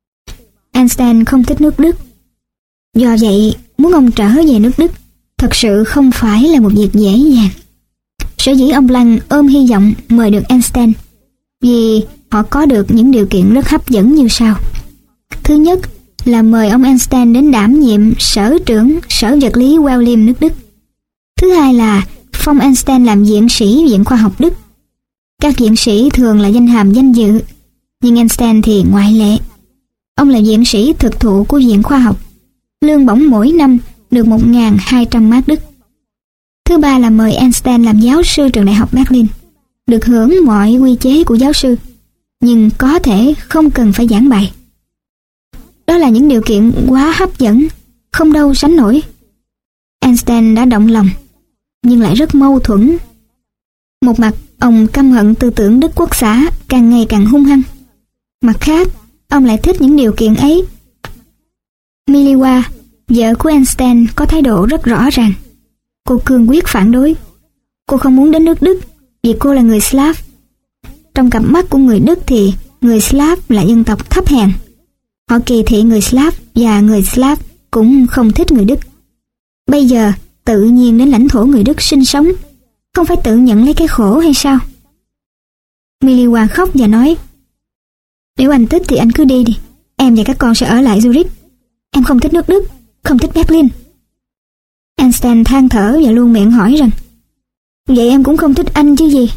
Einstein không thích nước Đức. Do vậy, muốn ông trở về nước Đức thật sự không phải là một việc dễ dàng. Sở dĩ ông Planck ôm hy vọng mời được Einstein, vì họ có được những điều kiện rất hấp dẫn như sau. Thứ nhất là mời ông Einstein đến đảm nhiệm sở trưởng sở vật lý Wellim nước Đức. Thứ hai là phong Einstein làm viện sĩ Viện Khoa học Đức. Các viện sĩ thường là danh hàm danh dự, nhưng Einstein thì ngoại lệ. Ông là viện sĩ thực thụ của Viện Khoa học, lương bổng mỗi năm được một nghìn hai trăm mark Đức. Thứ ba là mời Einstein làm giáo sư trường đại học Berlin, được hưởng mọi quy chế của giáo sư, nhưng có thể không cần phải giảng bài. Đó là những điều kiện quá hấp dẫn, không đâu sánh nổi. Einstein đã động lòng, nhưng lại rất mâu thuẫn. Một mặt, ông căm hận tư tưởng Đức Quốc xã càng ngày càng hung hăng. Mặt khác, ông lại thích những điều kiện ấy. Miliwa, vợ của Einstein, có thái độ rất rõ ràng. Cô cương quyết phản đối. Cô không muốn đến nước Đức vì cô là người Slav. Trong cặp mắt của người Đức thì người Slav là dân tộc thấp hèn. Họ kỳ thị người Slav và người Slav cũng không thích người Đức. Bây giờ tự nhiên đến lãnh thổ người Đức sinh sống, không phải tự nhận lấy cái khổ hay sao? Miliwa khóc và nói: nếu anh thích thì anh cứ đi đi, em và các con sẽ ở lại Zurich. Em không thích nước Đức, không thích Berlin. Einstein than thở và luôn miệng hỏi rằng: vậy em cũng không thích anh chứ gì?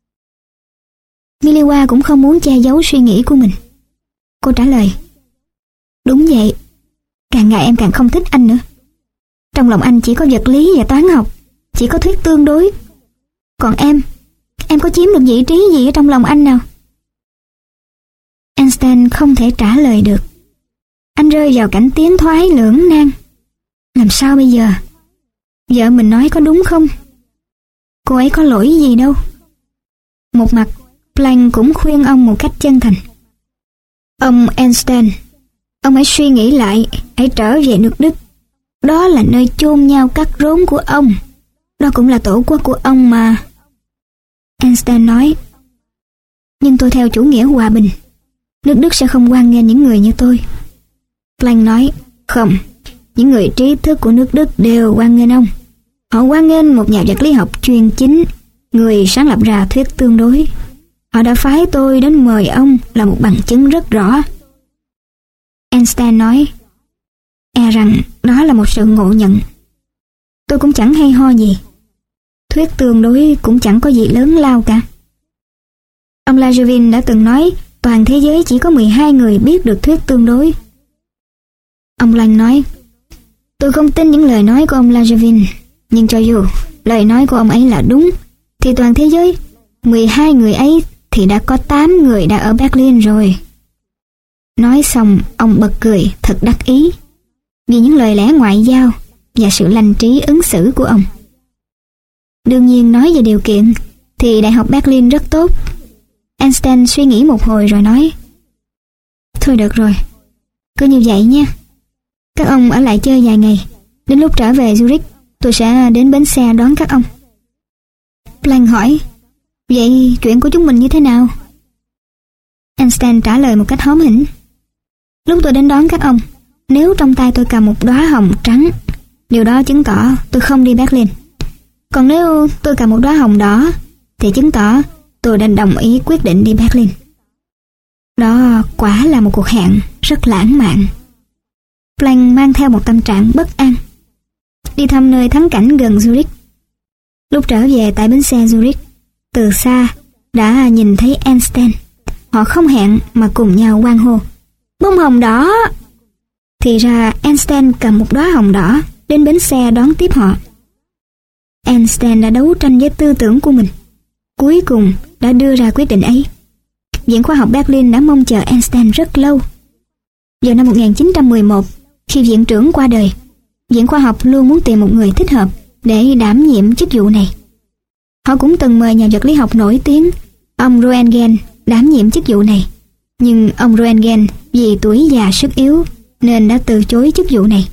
Miliwa cũng không muốn che giấu suy nghĩ của mình. Cô trả lời: đúng vậy, càng ngày em càng không thích anh nữa. Trong lòng anh chỉ có vật lý và toán học, chỉ có thuyết tương đối. Còn em, em có chiếm được vị trí gì ở trong lòng anh nào? Einstein không thể trả lời được. Anh rơi vào cảnh tiến thoái lưỡng nan. Làm sao bây giờ? Vợ mình nói có đúng không? Cô ấy có lỗi gì đâu. Một mặt, Planck cũng khuyên ông một cách chân thành: ông Einstein, ông hãy suy nghĩ lại, hãy trở về nước Đức. Đó là nơi chôn nhau cắt rốn của ông. Đó cũng là tổ quốc của ông mà. Einstein nói: nhưng tôi theo chủ nghĩa hòa bình, nước Đức sẽ không hoan nghênh những người như tôi. Planck nói: không, những người trí thức của nước Đức đều hoan nghênh ông. Họ hoan nghênh một nhà vật lý học chuyên chính, người sáng lập ra thuyết tương đối. Họ đã phái tôi đến mời ông là một bằng chứng rất rõ. Einstein nói: e rằng đó là một sự ngộ nhận. Tôi cũng chẳng hay ho gì. Thuyết tương đối cũng chẳng có gì lớn lao cả. Ông Langevin đã từng nói toàn thế giới chỉ có mười hai người biết được thuyết tương đối. Ông Planck nói: tôi không tin những lời nói của ông Langevin, nhưng cho dù lời nói của ông ấy là đúng, thì toàn thế giới mười hai người ấy thì đã có tám người đã ở Berlin rồi. Nói xong, ông bật cười thật đắc ý vì những lời lẽ ngoại giao và sự lành trí ứng xử của ông. Đương nhiên, nói về điều kiện thì Đại học Berlin rất tốt. Einstein suy nghĩ một hồi rồi nói: thôi được rồi, cứ như vậy nha. Các ông ở lại chơi vài ngày. Đến lúc trở về Zurich, tôi sẽ đến bến xe đón các ông. Planck hỏi: vậy chuyện của chúng mình như thế nào? Einstein trả lời một cách hóm hỉnh: lúc tôi đến đón các ông, nếu trong tay tôi cầm một đóa hồng trắng, điều đó chứng tỏ tôi không đi Berlin. Còn nếu tôi cầm một đóa hồng đỏ, thì chứng tỏ tôi đã đồng ý quyết định đi Berlin. Đó quả là một cuộc hẹn rất lãng mạn. Planck mang theo một tâm trạng bất an, đi thăm nơi thắng cảnh gần Zurich. Lúc trở về tại bến xe Zurich, từ xa đã nhìn thấy Einstein. Họ không hẹn mà cùng nhau hoan hô: bông hồng đỏ! Thì ra Einstein cầm một đóa hồng đỏ đến bến xe đón tiếp họ. Einstein đã đấu tranh với tư tưởng của mình, cuối cùng đã đưa ra quyết định ấy. Viện Khoa học Berlin đã mong chờ Einstein rất lâu. Vào năm một nghìn chín trăm mười một, khi viện trưởng qua đời, Viện Khoa học luôn muốn tìm một người thích hợp để đảm nhiệm chức vụ này. Họ cũng từng mời nhà vật lý học nổi tiếng, ông Roentgen, đảm nhiệm chức vụ này. Nhưng ông Roentgen vì tuổi già sức yếu nên đã từ chối chức vụ này.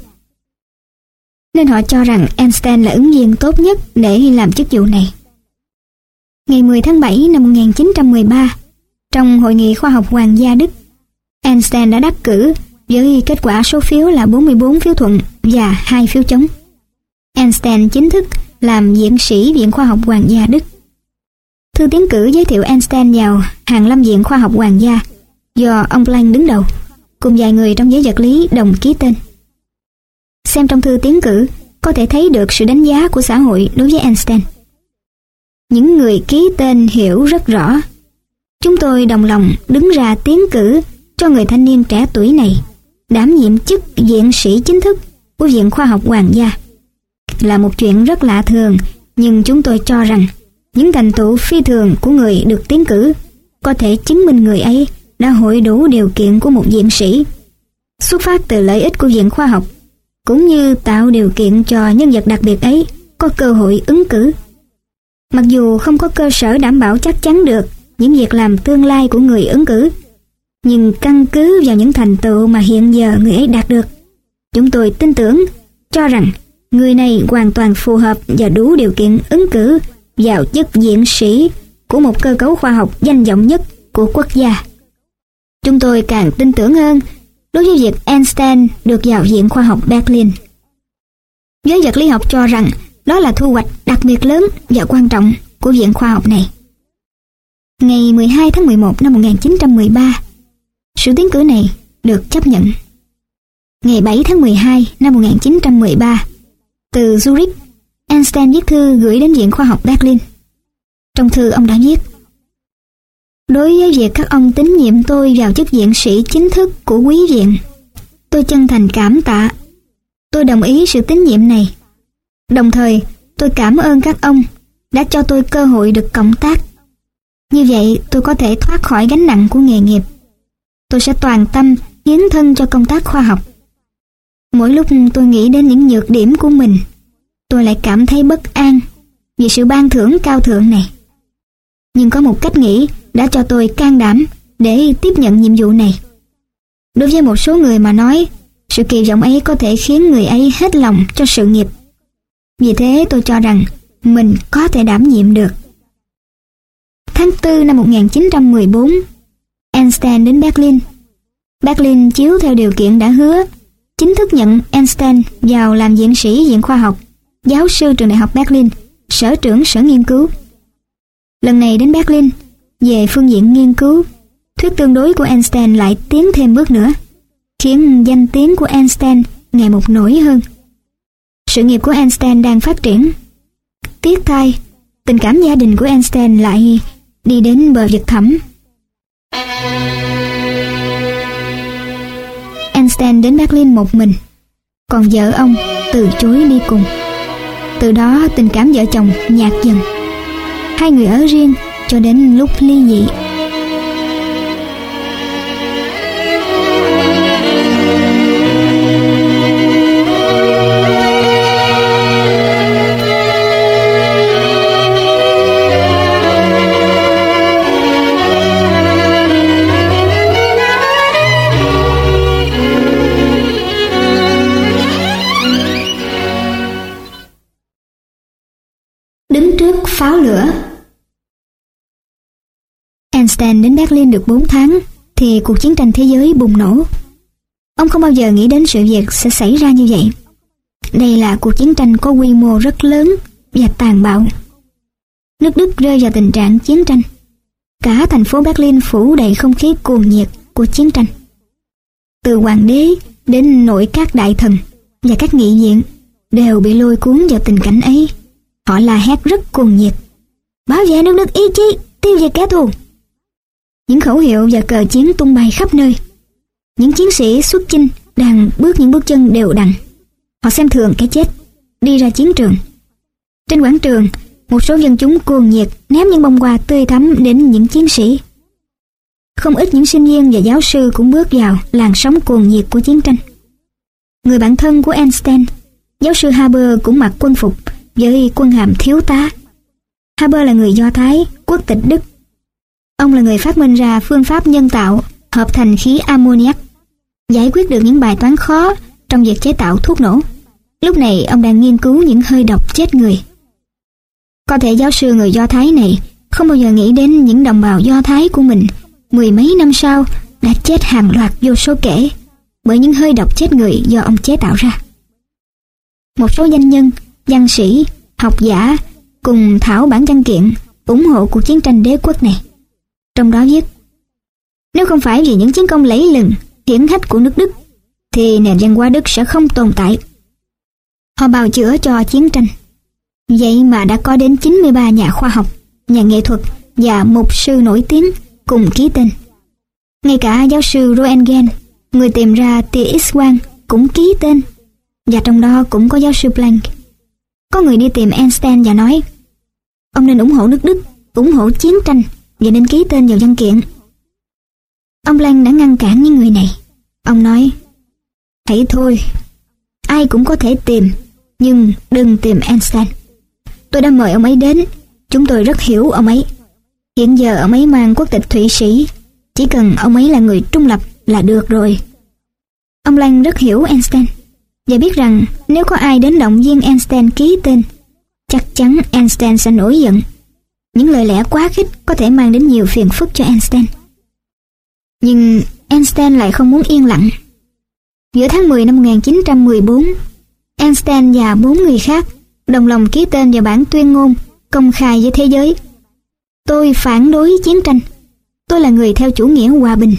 Nên họ cho rằng Einstein là ứng viên tốt nhất để làm chức vụ này. Ngày mười tháng bảy năm một nghìn chín trăm mười ba, trong Hội nghị Khoa học Hoàng gia Đức, Einstein đã đắc cử với kết quả số phiếu là bốn mươi bốn phiếu thuận và hai phiếu chống. Einstein chính thức làm viện sĩ Viện Khoa học Hoàng gia Đức. Thư tiến cử giới thiệu Einstein vào Hàn Lâm Viện Khoa học Hoàng gia do ông Planck đứng đầu, cùng vài người trong giới vật lý đồng ký tên. Xem trong thư tiến cử có thể thấy được sự đánh giá của xã hội đối với Einstein. Những người ký tên hiểu rất rõ. Chúng tôi đồng lòng đứng ra tiến cử cho người thanh niên trẻ tuổi này đảm nhiệm chức viện sĩ chính thức của Viện Khoa học Hoàng gia. Là một chuyện rất lạ thường, nhưng chúng tôi cho rằng những thành tựu phi thường của người được tiến cử có thể chứng minh người ấy đã hội đủ điều kiện của một viện sĩ, xuất phát từ lợi ích của Viện Khoa học, cũng như tạo điều kiện cho nhân vật đặc biệt ấy có cơ hội ứng cử. Mặc dù không có cơ sở đảm bảo chắc chắn được những việc làm tương lai của người ứng cử, nhưng căn cứ vào những thành tựu mà hiện giờ người ấy đạt được, chúng tôi tin tưởng, cho rằng người này hoàn toàn phù hợp và đủ điều kiện ứng cử vào chức viện sĩ của một cơ cấu khoa học danh vọng nhất của quốc gia. Chúng tôi càng tin tưởng hơn đối với việc Einstein được vào Viện Khoa học Berlin. Giới vật lý học cho rằng đó là thu hoạch đặc biệt lớn và quan trọng của Viện Khoa học này. Ngày mười hai tháng mười một năm một nghìn chín trăm mười ba, sự tiến cử này được chấp nhận. Ngày bảy tháng mười hai năm một nghìn chín trăm mười ba, từ Zurich, Einstein viết thư gửi đến Viện Khoa học Berlin. Trong thư ông đã viết: đối với việc các ông tín nhiệm tôi vào chức viện sĩ chính thức của quý viện, tôi chân thành cảm tạ. Tôi đồng ý sự tín nhiệm này. Đồng thời, tôi cảm ơn các ông đã cho tôi cơ hội được cộng tác. Như vậy, tôi có thể thoát khỏi gánh nặng của nghề nghiệp. Tôi sẽ toàn tâm hiến thân cho công tác khoa học. Mỗi lúc tôi nghĩ đến những nhược điểm của mình, tôi lại cảm thấy bất an vì sự ban thưởng cao thượng này. Nhưng có một cách nghĩ đã cho tôi can đảm để tiếp nhận nhiệm vụ này. Đối với một số người mà nói, sự kỳ vọng ấy có thể khiến người ấy hết lòng cho sự nghiệp. Vì thế tôi cho rằng mình có thể đảm nhiệm được. Tháng tư năm một nghìn chín trăm mười bốn, Einstein đến Berlin. Berlin chiếu theo điều kiện đã hứa, chính thức nhận Einstein vào làm viện sĩ Viện Khoa học, giáo sư trường đại học Berlin, sở trưởng sở nghiên cứu. Lần này đến Berlin, về phương diện nghiên cứu, thuyết tương đối của Einstein lại tiến thêm bước nữa, khiến danh tiếng của Einstein ngày một nổi hơn. Sự nghiệp của Einstein đang phát triển. Tiếc thay, tình cảm gia đình của Einstein lại đi đến bờ vực thẳm. Einstein đến Berlin một mình, còn vợ ông từ chối đi cùng. Từ đó tình cảm vợ chồng nhạt dần. Hai người ở riêng cho đến lúc ly dị. Đứng trước pháo lửa. Einstein đến Berlin được bốn tháng thì cuộc chiến tranh thế giới bùng nổ. Ông không bao giờ nghĩ đến sự việc sẽ xảy ra như vậy. Đây là cuộc chiến tranh có quy mô rất lớn và tàn bạo. Nước Đức rơi vào tình trạng chiến tranh. Cả thành phố Berlin phủ đầy không khí cuồng nhiệt của chiến tranh. Từ hoàng đế đến nội các đại thần và các nghị viện đều bị lôi cuốn vào tình cảnh ấy. Họ la hét rất cuồng nhiệt: bảo vệ nước Đức ý chí, tiêu diệt kẻ thù. Những khẩu hiệu và cờ chiến tung bay khắp nơi. Những chiến sĩ xuất chinh đang bước những bước chân đều đặn. Họ xem thường cái chết, đi ra chiến trường. Trên quảng trường, một số dân chúng cuồng nhiệt ném những bông hoa tươi thắm đến những chiến sĩ. Không ít những sinh viên và giáo sư cũng bước vào làn sóng cuồng nhiệt của chiến tranh. Người bạn thân của Einstein, giáo sư Haber, cũng mặc quân phục với quân hàm thiếu tá. Haber là người Do Thái, quốc tịch Đức. Ông là người phát minh ra phương pháp nhân tạo hợp thành khí ammoniac, giải quyết được những bài toán khó trong việc chế tạo thuốc nổ. Lúc này ông đang nghiên cứu những hơi độc chết người. Có thể giáo sư người Do Thái này không bao giờ nghĩ đến những đồng bào Do Thái của mình mười mấy năm sau đã chết hàng loạt vô số kể bởi những hơi độc chết người do ông chế tạo ra. Một số danh nhân, văn sĩ, học giả cùng thảo bản văn kiện ủng hộ cuộc chiến tranh đế quốc này. Trong đó viết: nếu không phải vì những chiến công lẫy lừng, hiển hách của nước Đức, thì nền văn hóa Đức sẽ không tồn tại. Họ bào chữa cho chiến tranh. Vậy mà đã có đến chín mươi ba nhà khoa học, nhà nghệ thuật và mục sư nổi tiếng cùng ký tên. Ngay cả giáo sư Roentgen, người tìm ra tia X-quang, cũng ký tên. Và trong đó cũng có giáo sư Planck. Có người đi tìm Einstein và nói: ông nên ủng hộ nước Đức, ủng hộ chiến tranh và nên ký tên vào văn kiện. Ông Planck đã ngăn cản những người này. Ông nói: hãy thôi, ai cũng có thể tìm, nhưng đừng tìm Einstein. Tôi đã mời ông ấy đến, chúng tôi rất hiểu ông ấy. Hiện giờ ông ấy mang quốc tịch Thụy Sĩ, chỉ cần ông ấy là người trung lập là được rồi. Ông Planck rất hiểu Einstein và biết rằng nếu có ai đến động viên Einstein ký tên, chắc chắn Einstein sẽ nổi giận. Những lời lẽ quá khích có thể mang đến nhiều phiền phức cho Einstein. Nhưng Einstein lại không muốn yên lặng. Giữa tháng mười năm một nghìn chín trăm mười bốn, Einstein và bốn người khác đồng lòng ký tên vào bản tuyên ngôn công khai với thế giới: tôi phản đối chiến tranh, tôi là người theo chủ nghĩa hòa bình.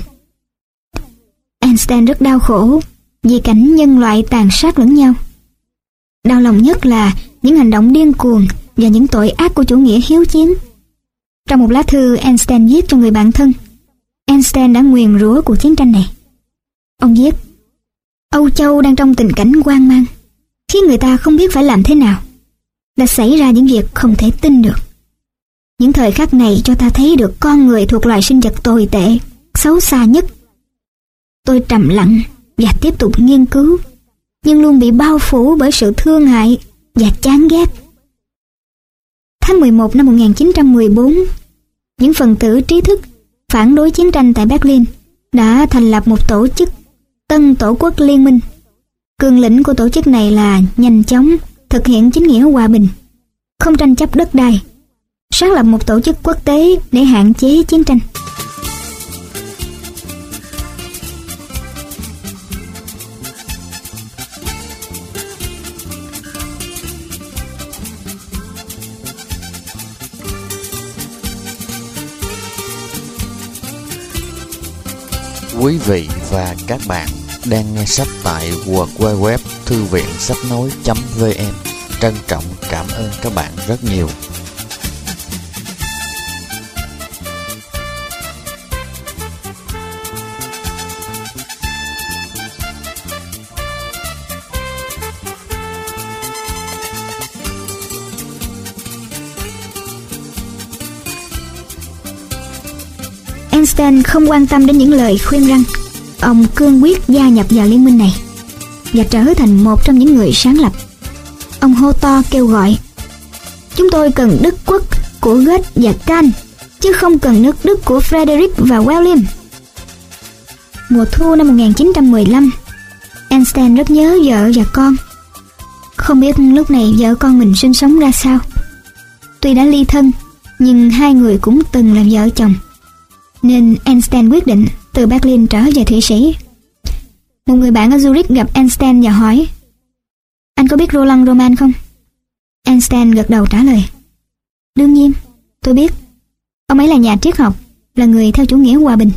Einstein rất đau khổ vì cảnh nhân loại tàn sát lẫn nhau. Đau lòng nhất là những hành động điên cuồng và những tội ác của chủ nghĩa hiếu chiến. Trong một lá thư Einstein viết cho người bạn thân, Einstein đã nguyền rủa cuộc chiến tranh này. Ông viết: Âu Châu đang trong tình cảnh hoang mang, khiến người ta không biết phải làm thế nào. Đã xảy ra những việc không thể tin được. Những thời khắc này cho ta thấy được con người thuộc loài sinh vật tồi tệ, xấu xa nhất. Tôi trầm lặng và tiếp tục nghiên cứu, nhưng luôn bị bao phủ bởi sự thương hại và chán ghét. Tháng mười một năm một nghìn chín trăm mười bốn, những phần tử trí thức phản đối chiến tranh tại Berlin đã thành lập một tổ chức Tân Tổ quốc Liên minh. Cương lĩnh của tổ chức này là nhanh chóng thực hiện chính nghĩa hòa bình, không tranh chấp đất đai, sáng lập một tổ chức quốc tế để hạn chế chiến tranh. Quý vị và các bạn đang nghe sách tại w w w chấm thư viện sách nói chấm v n. Trân trọng cảm ơn các bạn rất nhiều. Einstein không quan tâm đến những lời khuyên răn. Ông cương quyết gia nhập vào liên minh này và trở thành một trong những người sáng lập. Ông hô to kêu gọi: chúng tôi cần Đức quốc của Goethe và Kant, chứ không cần nước Đức của Frederick và William. Mùa thu năm một nghìn chín trăm mười lăm, Einstein rất nhớ vợ và con. Không biết lúc này vợ con mình sinh sống ra sao. Tuy đã ly thân, nhưng hai người cũng từng là vợ chồng. Nên Einstein quyết định từ Berlin trở về Thụy Sĩ. Một người bạn ở Zurich gặp Einstein và hỏi: anh có biết Roland Roman không? Einstein gật đầu trả lời: đương nhiên, tôi biết. Ông ấy là nhà triết học, là người theo chủ nghĩa hòa bình.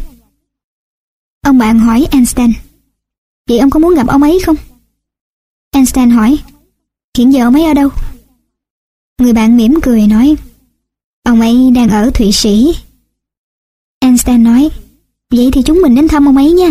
Ông bạn hỏi Einstein: vậy ông có muốn gặp ông ấy không? Einstein hỏi: hiện giờ ông ấy ở đâu? Người bạn mỉm cười nói: ông ấy đang ở Thụy Sĩ. Einstein nói: vậy thì chúng mình đến thăm ông ấy nha.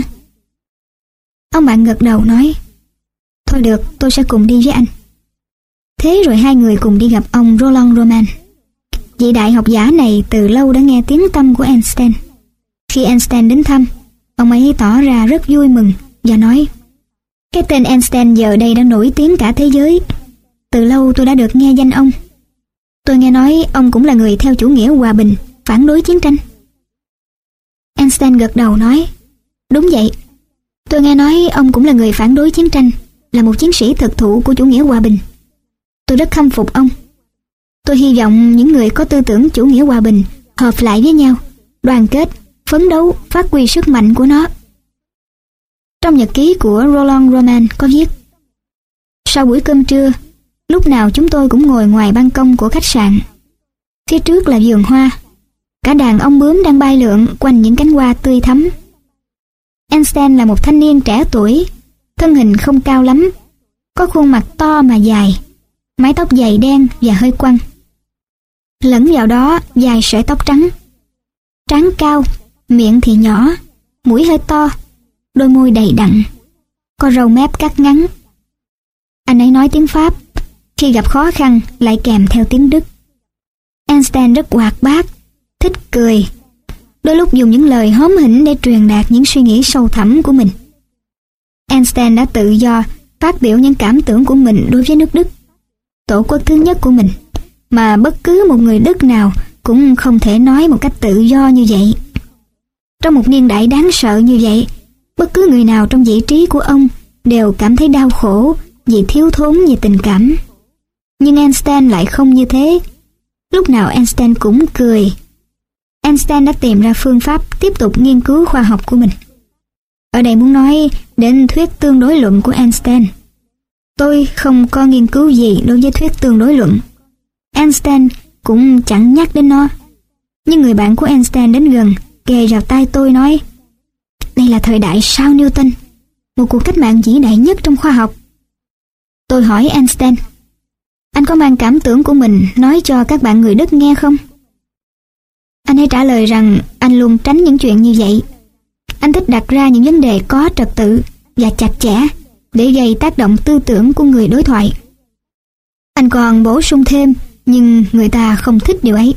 Ông bạn gật đầu nói: thôi được, tôi sẽ cùng đi với anh. Thế rồi hai người cùng đi gặp ông Roland Roman. Vị đại học giả này từ lâu đã nghe tiếng tăm của Einstein. Khi Einstein đến thăm, ông ấy tỏ ra rất vui mừng và nói: cái tên Einstein giờ đây đã nổi tiếng cả thế giới. Từ lâu tôi đã được nghe danh ông. Tôi nghe nói ông cũng là người theo chủ nghĩa hòa bình, phản đối chiến tranh. Einstein gật đầu nói: đúng vậy, tôi nghe nói ông cũng là người phản đối chiến tranh, là một chiến sĩ thực thụ của chủ nghĩa hòa bình. Tôi rất khâm phục ông. Tôi hy vọng những người có tư tưởng chủ nghĩa hòa bình hợp lại với nhau, đoàn kết, phấn đấu, phát huy sức mạnh của nó. Trong nhật ký của Roland Roman có viết: sau buổi cơm trưa, lúc nào chúng tôi cũng ngồi ngoài ban công của khách sạn. Phía trước là vườn hoa. Cả đàn ong bướm đang bay lượn quanh những cánh hoa tươi thắm. Einstein là một thanh niên trẻ tuổi, thân hình không cao lắm, có khuôn mặt to mà dài, mái tóc dày đen và hơi quăn. Lẫn vào đó vài sợi tóc trắng. Trán cao, miệng thì nhỏ, mũi hơi to, đôi môi đầy đặn, có râu mép cắt ngắn. Anh ấy nói tiếng Pháp, khi gặp khó khăn lại kèm theo tiếng Đức. Einstein rất hoạt bát, thích cười, đôi lúc dùng những lời hóm hỉnh để truyền đạt những suy nghĩ sâu thẳm của mình. Einstein đã tự do phát biểu những cảm tưởng của mình đối với nước Đức, tổ quốc thứ nhất của mình, mà bất cứ một người Đức nào cũng không thể nói một cách tự do như vậy. Trong một niên đại đáng sợ như vậy, bất cứ người nào trong vị trí của ông đều cảm thấy đau khổ vì thiếu thốn về tình cảm. Nhưng Einstein lại không như thế. Lúc nào Einstein cũng cười. Einstein đã tìm ra phương pháp tiếp tục nghiên cứu khoa học của mình. Ở đây muốn nói đến thuyết tương đối luận của Einstein. Tôi không có nghiên cứu gì đối với thuyết tương đối luận. Einstein cũng chẳng nhắc đến nó. Nhưng người bạn của Einstein đến gần, kề vào tai tôi nói: đây là thời đại sau Newton, một cuộc cách mạng vĩ đại nhất trong khoa học. Tôi hỏi Einstein: anh có mang cảm tưởng của mình nói cho các bạn người Đức nghe không? Anh ấy trả lời rằng anh luôn tránh những chuyện như vậy. Anh thích đặt ra những vấn đề có trật tự và chặt chẽ để gây tác động tư tưởng của người đối thoại. Anh còn bổ sung thêm, nhưng người ta không thích điều ấy.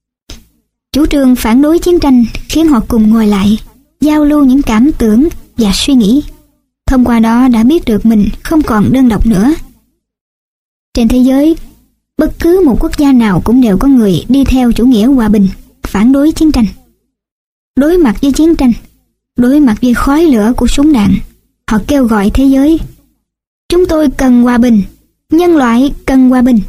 Chủ trương phản đối chiến tranh khiến họ cùng ngồi lại, giao lưu những cảm tưởng và suy nghĩ. Thông qua đó đã biết được mình không còn đơn độc nữa. Trên thế giới, bất cứ một quốc gia nào cũng đều có người đi theo chủ nghĩa hòa bình, phản đối chiến tranh. Đối mặt với chiến tranh, đối mặt với khói lửa của súng đạn, họ kêu gọi thế giới: chúng tôi cần hòa bình, nhân loại cần hòa bình.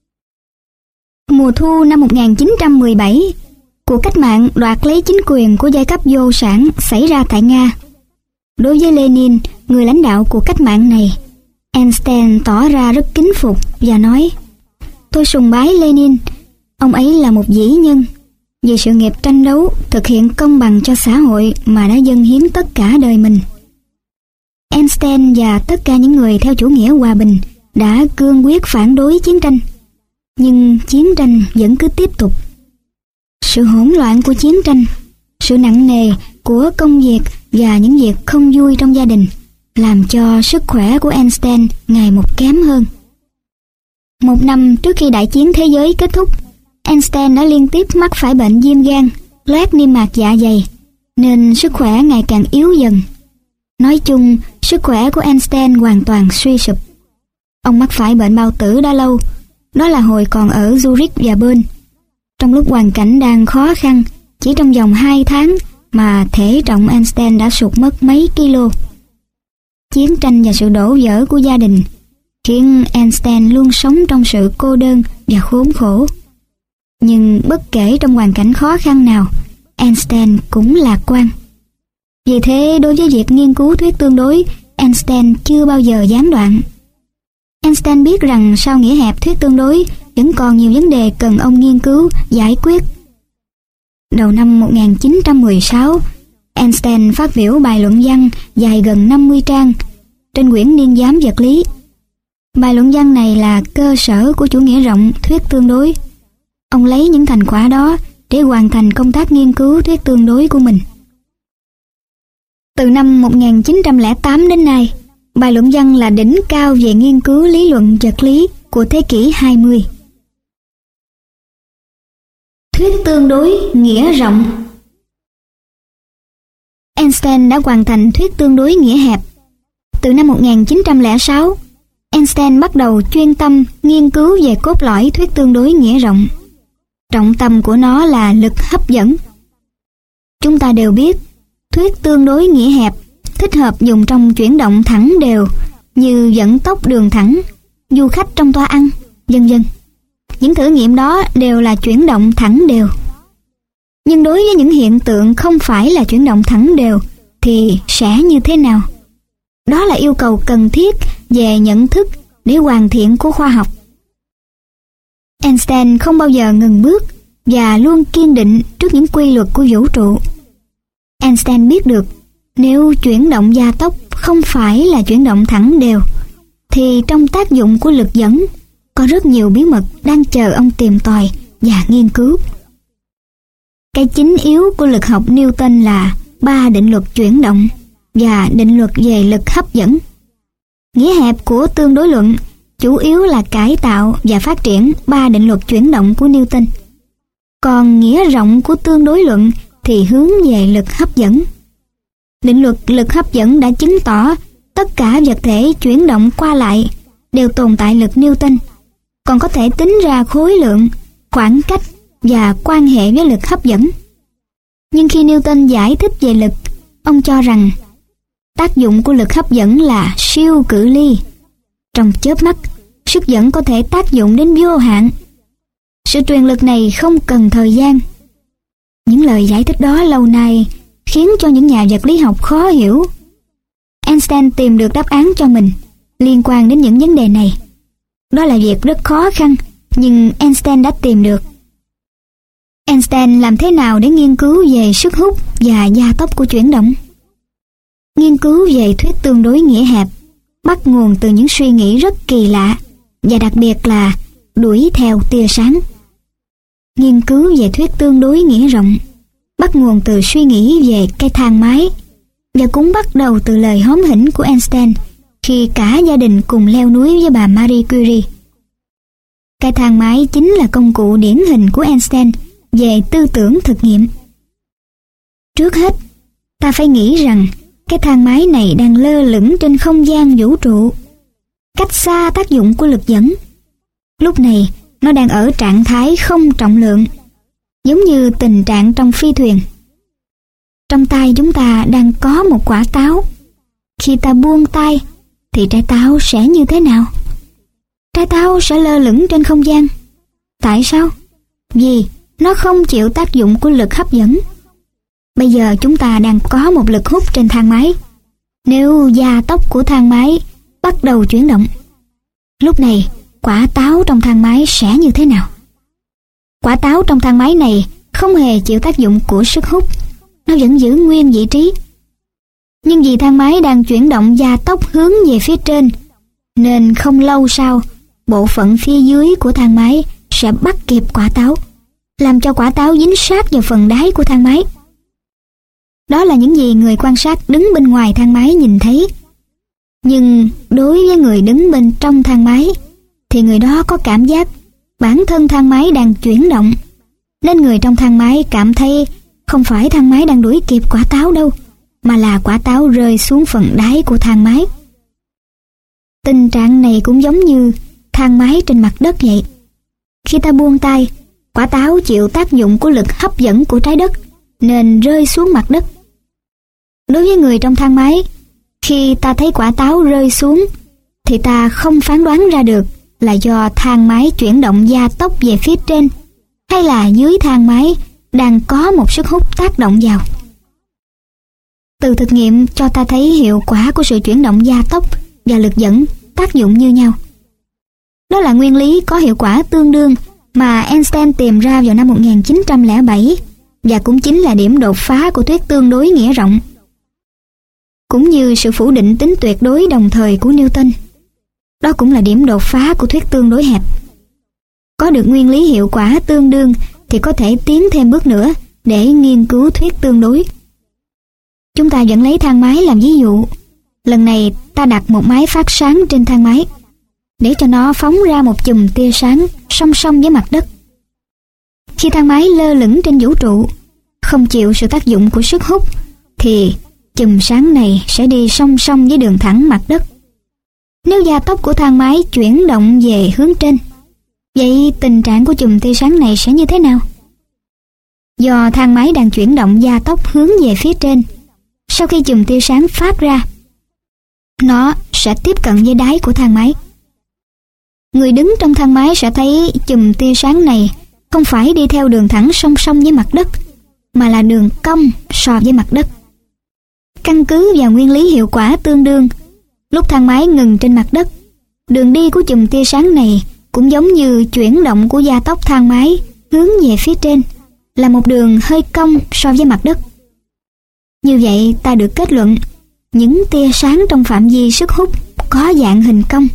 Mùa thu năm một nghìn chín trăm mười bảy, cuộc cách mạng đoạt lấy chính quyền của giai cấp vô sản xảy ra tại Nga. Đối với Lenin, người lãnh đạo của cách mạng này, Einstein tỏ ra rất kính phục và nói: tôi sùng bái Lenin, ông ấy là một vĩ nhân. Vì sự nghiệp tranh đấu, thực hiện công bằng cho xã hội mà đã dâng hiến tất cả đời mình. Einstein và tất cả những người theo chủ nghĩa hòa bình đã cương quyết phản đối chiến tranh. Nhưng chiến tranh vẫn cứ tiếp tục. Sự hỗn loạn của chiến tranh, sự nặng nề của công việc và những việc không vui trong gia đình làm cho sức khỏe của Einstein ngày một kém hơn. Một năm trước khi đại chiến thế giới kết thúc, Einstein đã liên tiếp mắc phải bệnh viêm gan, loét niêm mạc dạ dày, nên sức khỏe ngày càng yếu dần. Nói chung, sức khỏe của Einstein hoàn toàn suy sụp. Ông mắc phải bệnh bao tử đã lâu, đó là hồi còn ở Zurich và Bern. Trong lúc hoàn cảnh đang khó khăn, chỉ trong vòng hai tháng mà thể trọng Einstein đã sụt mất mấy kilo. Chiến tranh và sự đổ vỡ của gia đình khiến Einstein luôn sống trong sự cô đơn và khốn khổ. Nhưng bất kể trong hoàn cảnh khó khăn nào, Einstein cũng lạc quan. Vì thế, đối với việc nghiên cứu thuyết tương đối, Einstein chưa bao giờ gián đoạn. Einstein biết rằng sau nghĩa hẹp thuyết tương đối vẫn còn nhiều vấn đề cần ông nghiên cứu, giải quyết. Đầu năm một nghìn chín trăm mười sáu, Einstein phát biểu bài luận văn dài gần năm mươi trang trên quyển Niên giám vật lý. Bài luận văn này là cơ sở của chủ nghĩa rộng thuyết tương đối. Ông lấy những thành quả đó để hoàn thành công tác nghiên cứu thuyết tương đối của mình. Từ năm một nghìn chín trăm lẻ tám đến nay, bài luận văn là đỉnh cao về nghiên cứu lý luận vật lý của thế kỷ hai mươi. Thuyết tương đối nghĩa rộng. Einstein đã hoàn thành thuyết tương đối nghĩa hẹp. Từ năm một nghìn chín trăm lẻ sáu, Einstein bắt đầu chuyên tâm nghiên cứu về cốt lõi thuyết tương đối nghĩa rộng. Trọng tâm của nó là lực hấp dẫn. Chúng ta đều biết, thuyết tương đối nghĩa hẹp thích hợp dùng trong chuyển động thẳng đều như vận tốc đường thẳng, du khách trong toa ăn, vân vân. Những thử nghiệm đó đều là chuyển động thẳng đều. Nhưng đối với những hiện tượng không phải là chuyển động thẳng đều thì sẽ như thế nào? Đó là yêu cầu cần thiết về nhận thức để hoàn thiện của khoa học. Einstein không bao giờ ngừng bước, và luôn kiên định trước những quy luật của vũ trụ. Einstein biết được nếu chuyển động gia tốc không phải là chuyển động thẳng đều, thì trong tác dụng của lực dẫn có rất nhiều bí mật đang chờ ông tìm tòi và nghiên cứu. Cái chính yếu của lực học Newton là ba định luật chuyển động và định luật về lực hấp dẫn. Nghĩa hẹp của tương đối luận chủ yếu là cải tạo và phát triển ba định luật chuyển động của Newton. Còn nghĩa rộng của tương đối luận thì hướng về lực hấp dẫn. Định luật lực hấp dẫn đã chứng tỏ tất cả vật thể chuyển động qua lại đều tồn tại lực Newton, còn có thể tính ra khối lượng, khoảng cách và quan hệ với lực hấp dẫn. Nhưng khi Newton giải thích về lực, ông cho rằng tác dụng của lực hấp dẫn là siêu cự ly. Trong chớp mắt, sức dẫn có thể tác dụng đến vô hạn. Sự truyền lực này không cần thời gian. Những lời giải thích đó lâu nay khiến cho những nhà vật lý học khó hiểu. Einstein tìm được đáp án cho mình liên quan đến những vấn đề này. Đó là việc rất khó khăn, nhưng Einstein đã tìm được. Einstein làm thế nào để nghiên cứu về sức hút và gia tốc của chuyển động? Nghiên cứu về thuyết tương đối nghĩa hẹp bắt nguồn từ những suy nghĩ rất kỳ lạ, và đặc biệt là đuổi theo tia sáng. Nghiên cứu về thuyết tương đối nghĩa rộng bắt nguồn từ suy nghĩ về cái thang máy, và cũng bắt đầu từ lời hóm hỉnh của Einstein khi cả gia đình cùng leo núi với bà Marie Curie. Cái thang máy chính là công cụ điển hình của Einstein về tư tưởng thực nghiệm. Trước hết, ta phải nghĩ rằng cái thang máy này đang lơ lửng trên không gian vũ trụ, cách xa tác dụng của lực dẫn. Lúc này, nó đang ở trạng thái không trọng lượng, giống như tình trạng trong phi thuyền. Trong tay chúng ta đang có một quả táo. Khi ta buông tay, thì trái táo sẽ như thế nào? Trái táo sẽ lơ lửng trên không gian. Tại sao? Vì nó không chịu tác dụng của lực hấp dẫn. Bây giờ chúng ta đang có một lực hút trên thang máy. Nếu gia tốc của thang máy bắt đầu chuyển động, lúc này quả táo trong thang máy sẽ như thế nào? Quả táo trong thang máy này không hề chịu tác dụng của sức hút, nó vẫn giữ nguyên vị trí. Nhưng vì thang máy đang chuyển động gia tốc hướng về phía trên, nên không lâu sau, bộ phận phía dưới của thang máy sẽ bắt kịp quả táo, làm cho quả táo dính sát vào phần đáy của thang máy. Đó là những gì người quan sát đứng bên ngoài thang máy nhìn thấy. Nhưng đối với người đứng bên trong thang máy, thì người đó có cảm giác bản thân thang máy đang chuyển động, nên người trong thang máy cảm thấy không phải thang máy đang đuổi kịp quả táo đâu, mà là quả táo rơi xuống phần đáy của thang máy. Tình trạng này cũng giống như thang máy trên mặt đất vậy. Khi ta buông tay, quả táo chịu tác dụng của lực hấp dẫn của trái đất, nên rơi xuống mặt đất. Đối với người trong thang máy, khi ta thấy quả táo rơi xuống, thì ta không phán đoán ra được là do thang máy chuyển động gia tốc về phía trên, hay là dưới thang máy đang có một sức hút tác động vào. Từ thực nghiệm cho ta thấy hiệu quả của sự chuyển động gia tốc và lực dẫn tác dụng như nhau. Đó là nguyên lý có hiệu quả tương đương mà Einstein tìm ra vào năm một nghìn chín trăm lẻ bảy, và cũng chính là điểm đột phá của thuyết tương đối nghĩa rộng, cũng như sự phủ định tính tuyệt đối đồng thời của Newton. Đó cũng là điểm đột phá của thuyết tương đối hẹp. Có được nguyên lý hiệu quả tương đương thì có thể tiến thêm bước nữa để nghiên cứu thuyết tương đối. Chúng ta vẫn lấy thang máy làm ví dụ. Lần này ta đặt một máy phát sáng trên thang máy để cho nó phóng ra một chùm tia sáng song song với mặt đất. Khi thang máy lơ lửng trên vũ trụ, không chịu sự tác dụng của sức hút, thì chùm sáng này sẽ đi song song với đường thẳng mặt đất. Nếu gia tốc của thang máy chuyển động về hướng trên, vậy tình trạng của chùm tia sáng này sẽ như thế nào? Do thang máy đang chuyển động gia tốc hướng về phía trên, sau khi chùm tia sáng phát ra, nó sẽ tiếp cận với đáy của thang máy. Người đứng trong thang máy sẽ thấy chùm tia sáng này không phải đi theo đường thẳng song song với mặt đất, mà là đường cong so với mặt đất. Căn cứ vào nguyên lý hiệu quả tương đương, lúc thang máy ngừng trên mặt đất, đường đi của chùm tia sáng này cũng giống như chuyển động của gia tốc thang máy hướng về phía trên là một đường hơi cong so với mặt đất. Như vậy ta được kết luận những tia sáng trong phạm vi sức hút có dạng hình cong.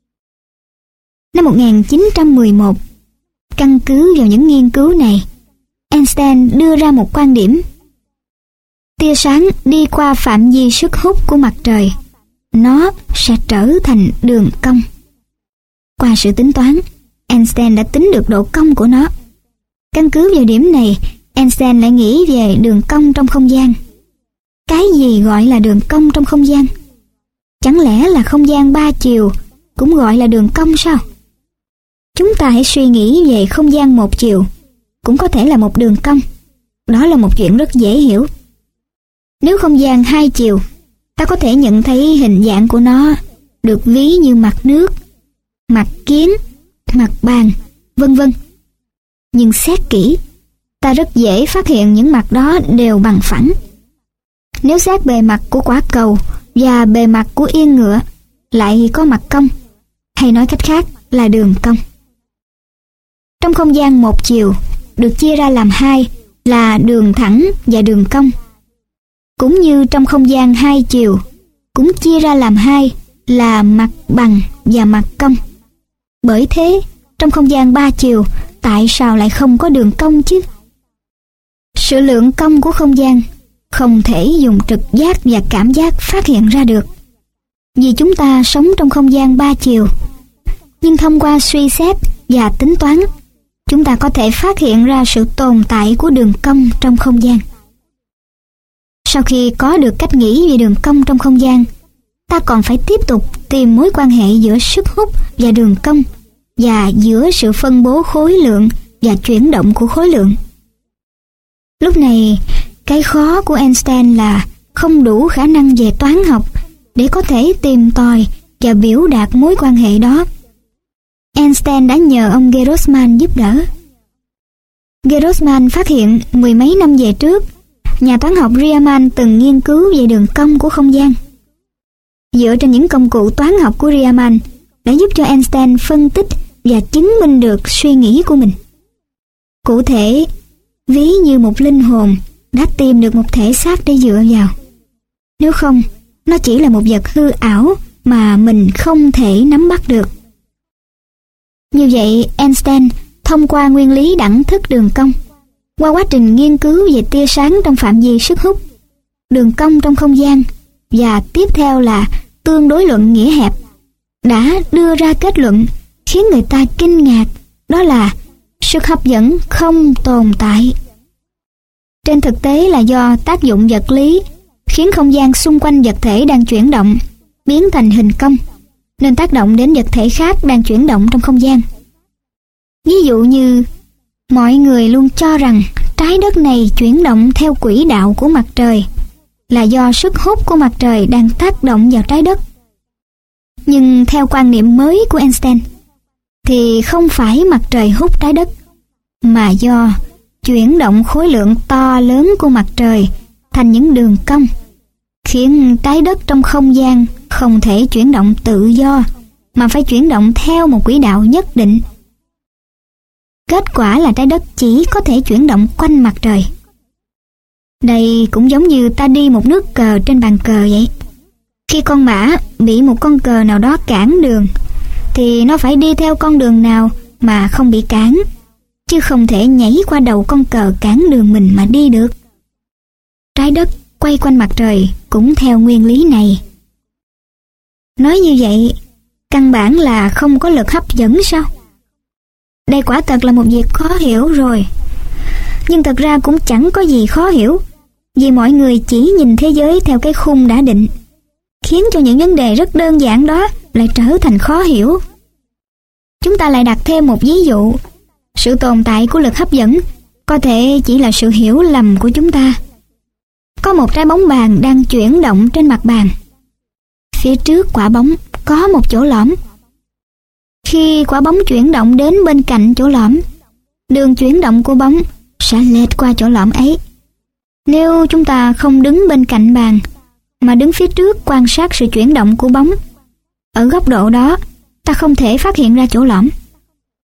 Năm một nghìn chín trăm mười một, căn cứ vào những nghiên cứu này, Einstein đưa ra một quan điểm. Tia sáng đi qua phạm vi sức hút của mặt trời, nó sẽ trở thành đường cong. Qua sự tính toán, Einstein đã tính được độ cong của nó. Căn cứ vào điểm này, Einstein lại nghĩ về đường cong trong không gian. Cái gì gọi là đường cong trong không gian? Chẳng lẽ là không gian ba chiều cũng gọi là đường cong sao? Chúng ta hãy suy nghĩ về không gian một chiều, cũng có thể là một đường cong. Đó là một chuyện rất dễ hiểu. Nếu không gian hai chiều, ta có thể nhận thấy hình dạng của nó được ví như mặt nước, mặt kiến, mặt bàn, vân vân. Nhưng xét kỹ, ta rất dễ phát hiện những mặt đó đều bằng phẳng. Nếu xét bề mặt của quả cầu và bề mặt của yên ngựa lại có mặt cong, hay nói cách khác là đường cong. Trong không gian một chiều được chia ra làm hai là đường thẳng và đường cong. Cũng như trong không gian hai chiều cũng chia ra làm hai là mặt bằng và mặt cong. Bởi thế, trong không gian ba chiều tại sao lại không có đường cong chứ? Sự lượng cong của không gian không thể dùng trực giác và cảm giác phát hiện ra được, vì chúng ta sống trong không gian ba chiều. Nhưng thông qua suy xét và tính toán, chúng ta có thể phát hiện ra sự tồn tại của đường cong trong không gian. Sau khi có được cách nghĩ về đường cong trong không gian, ta còn phải tiếp tục tìm mối quan hệ giữa sức hút và đường cong, và giữa sự phân bố khối lượng và chuyển động của khối lượng. Lúc này, cái khó của Einstein là không đủ khả năng về toán học để có thể tìm tòi và biểu đạt mối quan hệ đó. Einstein đã nhờ ông Grossman giúp đỡ. Grossman phát hiện mười mấy năm về trước, nhà toán học Riemann từng nghiên cứu về đường cong của không gian. Dựa trên những công cụ toán học của Riemann đã giúp cho Einstein phân tích và chứng minh được suy nghĩ của mình. Cụ thể, ví như một linh hồn đã tìm được một thể xác để dựa vào. Nếu không, nó chỉ là một vật hư ảo mà mình không thể nắm bắt được. Như vậy, Einstein thông qua nguyên lý đẳng thức đường cong, qua quá trình nghiên cứu về tia sáng trong phạm vi sức hút, đường cong trong không gian, và tiếp theo là tương đối luận nghĩa hẹp, đã đưa ra kết luận khiến người ta kinh ngạc, đó là sức hấp dẫn không tồn tại. Trên thực tế là do tác dụng vật lý khiến không gian xung quanh vật thể đang chuyển động biến thành hình cong, nên tác động đến vật thể khác đang chuyển động trong không gian. Ví dụ như mọi người luôn cho rằng trái đất này chuyển động theo quỹ đạo của mặt trời là do sức hút của mặt trời đang tác động vào trái đất. Nhưng theo quan niệm mới của Einstein thì không phải mặt trời hút trái đất, mà do chuyển động khối lượng to lớn của mặt trời thành những đường cong, khiến trái đất trong không gian không thể chuyển động tự do, mà phải chuyển động theo một quỹ đạo nhất định. Kết quả là trái đất chỉ có thể chuyển động quanh mặt trời. Đây cũng giống như ta đi một nước cờ trên bàn cờ vậy. Khi con mã bị một con cờ nào đó cản đường, thì nó phải đi theo con đường nào mà không bị cản, chứ không thể nhảy qua đầu con cờ cản đường mình mà đi được. Trái đất quay quanh mặt trời cũng theo nguyên lý này. Nói như vậy, căn bản là không có lực hấp dẫn sao? Đây quả thật là một việc khó hiểu rồi. Nhưng thật ra cũng chẳng có gì khó hiểu, vì mọi người chỉ nhìn thế giới theo cái khung đã định, khiến cho những vấn đề rất đơn giản đó lại trở thành khó hiểu. Chúng ta lại đặt thêm một ví dụ. Sự tồn tại của lực hấp dẫn có thể chỉ là sự hiểu lầm của chúng ta. Có một trái bóng bàn đang chuyển động trên mặt bàn. Phía trước quả bóng có một chỗ lõm. Khi quả bóng chuyển động đến bên cạnh chỗ lõm, đường chuyển động của bóng sẽ lệch qua chỗ lõm ấy. Nếu chúng ta không đứng bên cạnh bàn, mà đứng phía trước quan sát sự chuyển động của bóng, ở góc độ đó ta không thể phát hiện ra chỗ lõm.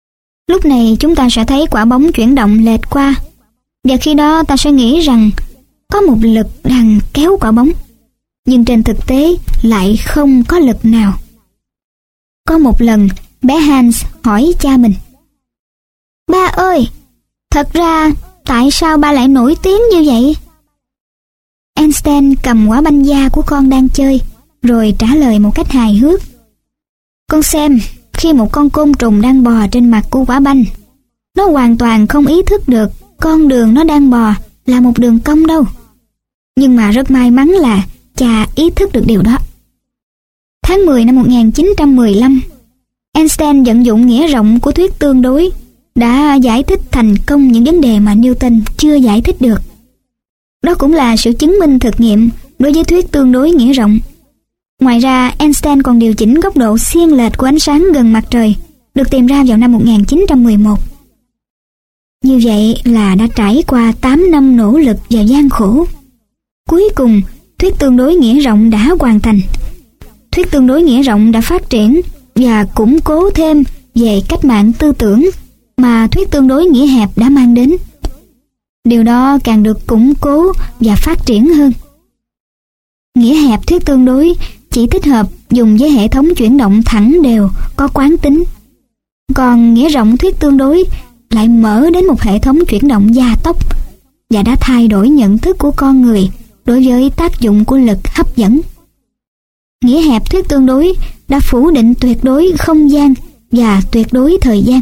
Lúc này chúng ta sẽ thấy quả bóng chuyển động lệch qua, và khi đó ta sẽ nghĩ rằng có một lực đang kéo quả bóng, nhưng trên thực tế lại không có lực nào. Có một lần, bé Hans hỏi cha mình: "Ba ơi, thật ra tại sao ba lại nổi tiếng như vậy?" Einstein cầm quả banh da của con đang chơi, rồi trả lời một cách hài hước: "Con xem, khi một con côn trùng đang bò trên mặt của quả banh, nó hoàn toàn không ý thức được con đường nó đang bò là một đường cong đâu. Nhưng mà rất may mắn là cha ý thức được điều đó." Tháng mười năm một nghìn chín trăm mười lăm, Einstein vận dụng nghĩa rộng của thuyết tương đối đã giải thích thành công những vấn đề mà Newton chưa giải thích được. Đó cũng là sự chứng minh thực nghiệm đối với thuyết tương đối nghĩa rộng. Ngoài ra, Einstein còn điều chỉnh góc độ xiên lệch của ánh sáng gần mặt trời, được tìm ra vào năm một nghìn chín trăm mười một. Như vậy là đã trải qua tám năm nỗ lực và gian khổ. Cuối cùng, thuyết tương đối nghĩa rộng đã hoàn thành. Thuyết tương đối nghĩa rộng đã phát triển và củng cố thêm về cách mạng tư tưởng mà thuyết tương đối nghĩa hẹp đã mang đến. Điều đó càng được củng cố và phát triển hơn. Nghĩa hẹp thuyết tương đối chỉ thích hợp dùng với hệ thống chuyển động thẳng đều có quán tính. Còn nghĩa rộng thuyết tương đối lại mở đến một hệ thống chuyển động gia tốc và đã thay đổi nhận thức của con người đối với tác dụng của lực hấp dẫn. Nghĩa hẹp thuyết tương đối đã phủ định tuyệt đối không gian và tuyệt đối thời gian.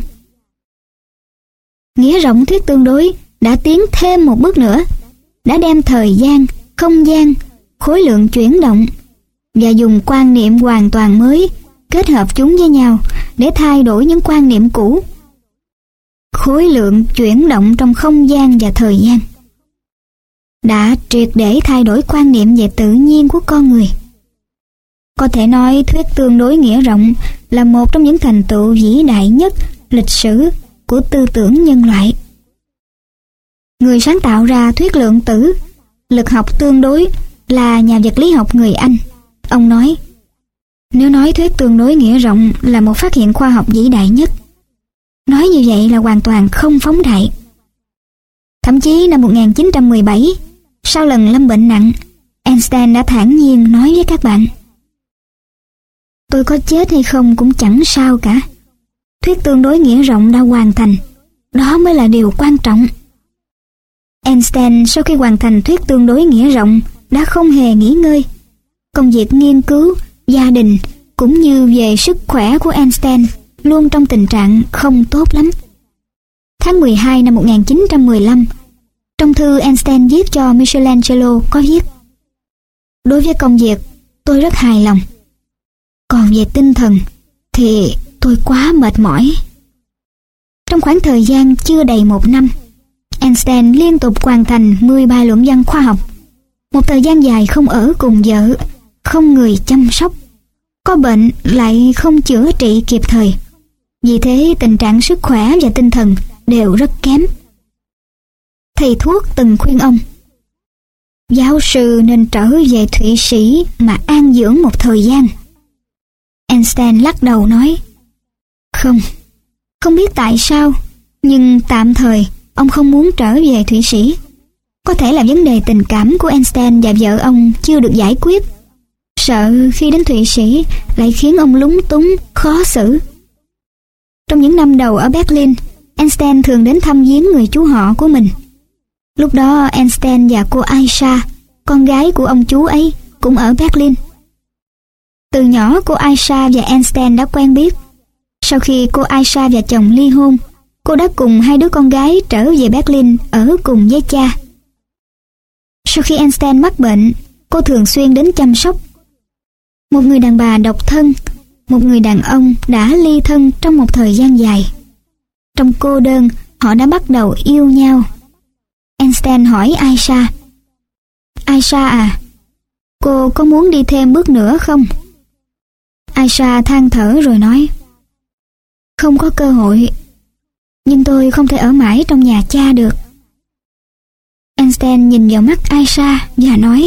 Nghĩa rộng thuyết tương đối đã tiến thêm một bước nữa, đã đem thời gian, không gian, khối lượng chuyển động và dùng quan niệm hoàn toàn mới kết hợp chúng với nhau để thay đổi những quan niệm cũ. Khối lượng chuyển động trong không gian và thời gian đã triệt để thay đổi quan niệm về tự nhiên của con người. Có thể nói thuyết tương đối nghĩa rộng là một trong những thành tựu vĩ đại nhất lịch sử của tư tưởng nhân loại. Người sáng tạo ra thuyết lượng tử, lực học tương đối, là nhà vật lý học người Anh. Ông nói: "Nếu nói thuyết tương đối nghĩa rộng là một phát hiện khoa học vĩ đại nhất, nói như vậy là hoàn toàn không phóng đại." Thậm chí năm một nghìn chín trăm mười bảy, sau lần lâm bệnh nặng, Einstein đã thản nhiên nói với các bạn: "Tôi có chết hay không cũng chẳng sao cả. Thuyết tương đối nghĩa rộng đã hoàn thành, đó mới là điều quan trọng." Einstein sau khi hoàn thành thuyết tương đối nghĩa rộng đã không hề nghỉ ngơi. Công việc nghiên cứu, gia đình cũng như về sức khỏe của Einstein luôn trong tình trạng không tốt lắm. Tháng mười hai năm một nghìn chín trăm mười lăm, trong thư Einstein viết cho Michelangelo có viết: "Đối với công việc, tôi rất hài lòng. Còn về tinh thần thì tôi quá mệt mỏi." Trong khoảng thời gian chưa đầy một năm, Einstein liên tục hoàn thành mười bài luận văn khoa học. Một thời gian dài không ở cùng vợ, không người chăm sóc, có bệnh lại không chữa trị kịp thời. Vì thế tình trạng sức khỏe và tinh thần đều rất kém. Thầy thuốc từng khuyên ông: "Giáo sư nên trở về Thụy Sĩ mà an dưỡng một thời gian." Einstein lắc đầu nói: "Không, không biết tại sao, nhưng tạm thời ông không muốn trở về Thụy Sĩ. Có thể là vấn đề tình cảm của Einstein và vợ ông chưa được giải quyết. Sợ khi đến Thụy Sĩ lại khiến ông lúng túng, khó xử." Trong những năm đầu ở Berlin, Einstein thường đến thăm viếng người chú họ của mình. Lúc đó Einstein và cô Aisha, con gái của ông chú ấy, cũng ở Berlin. Từ nhỏ cô Aisha và Einstein đã quen biết. Sau khi cô Aisha và chồng ly hôn, cô đã cùng hai đứa con gái trở về Berlin ở cùng với cha. Sau khi Einstein mắc bệnh, cô thường xuyên đến chăm sóc. Một người đàn bà độc thân, một người đàn ông đã ly thân trong một thời gian dài. Trong cô đơn, họ đã bắt đầu yêu nhau. Einstein hỏi Aisha: "Aisha à, cô có muốn đi thêm bước nữa không?" Aisha than thở rồi nói: "Không có cơ hội, nhưng tôi không thể ở mãi trong nhà cha được." Einstein nhìn vào mắt Aisha và nói: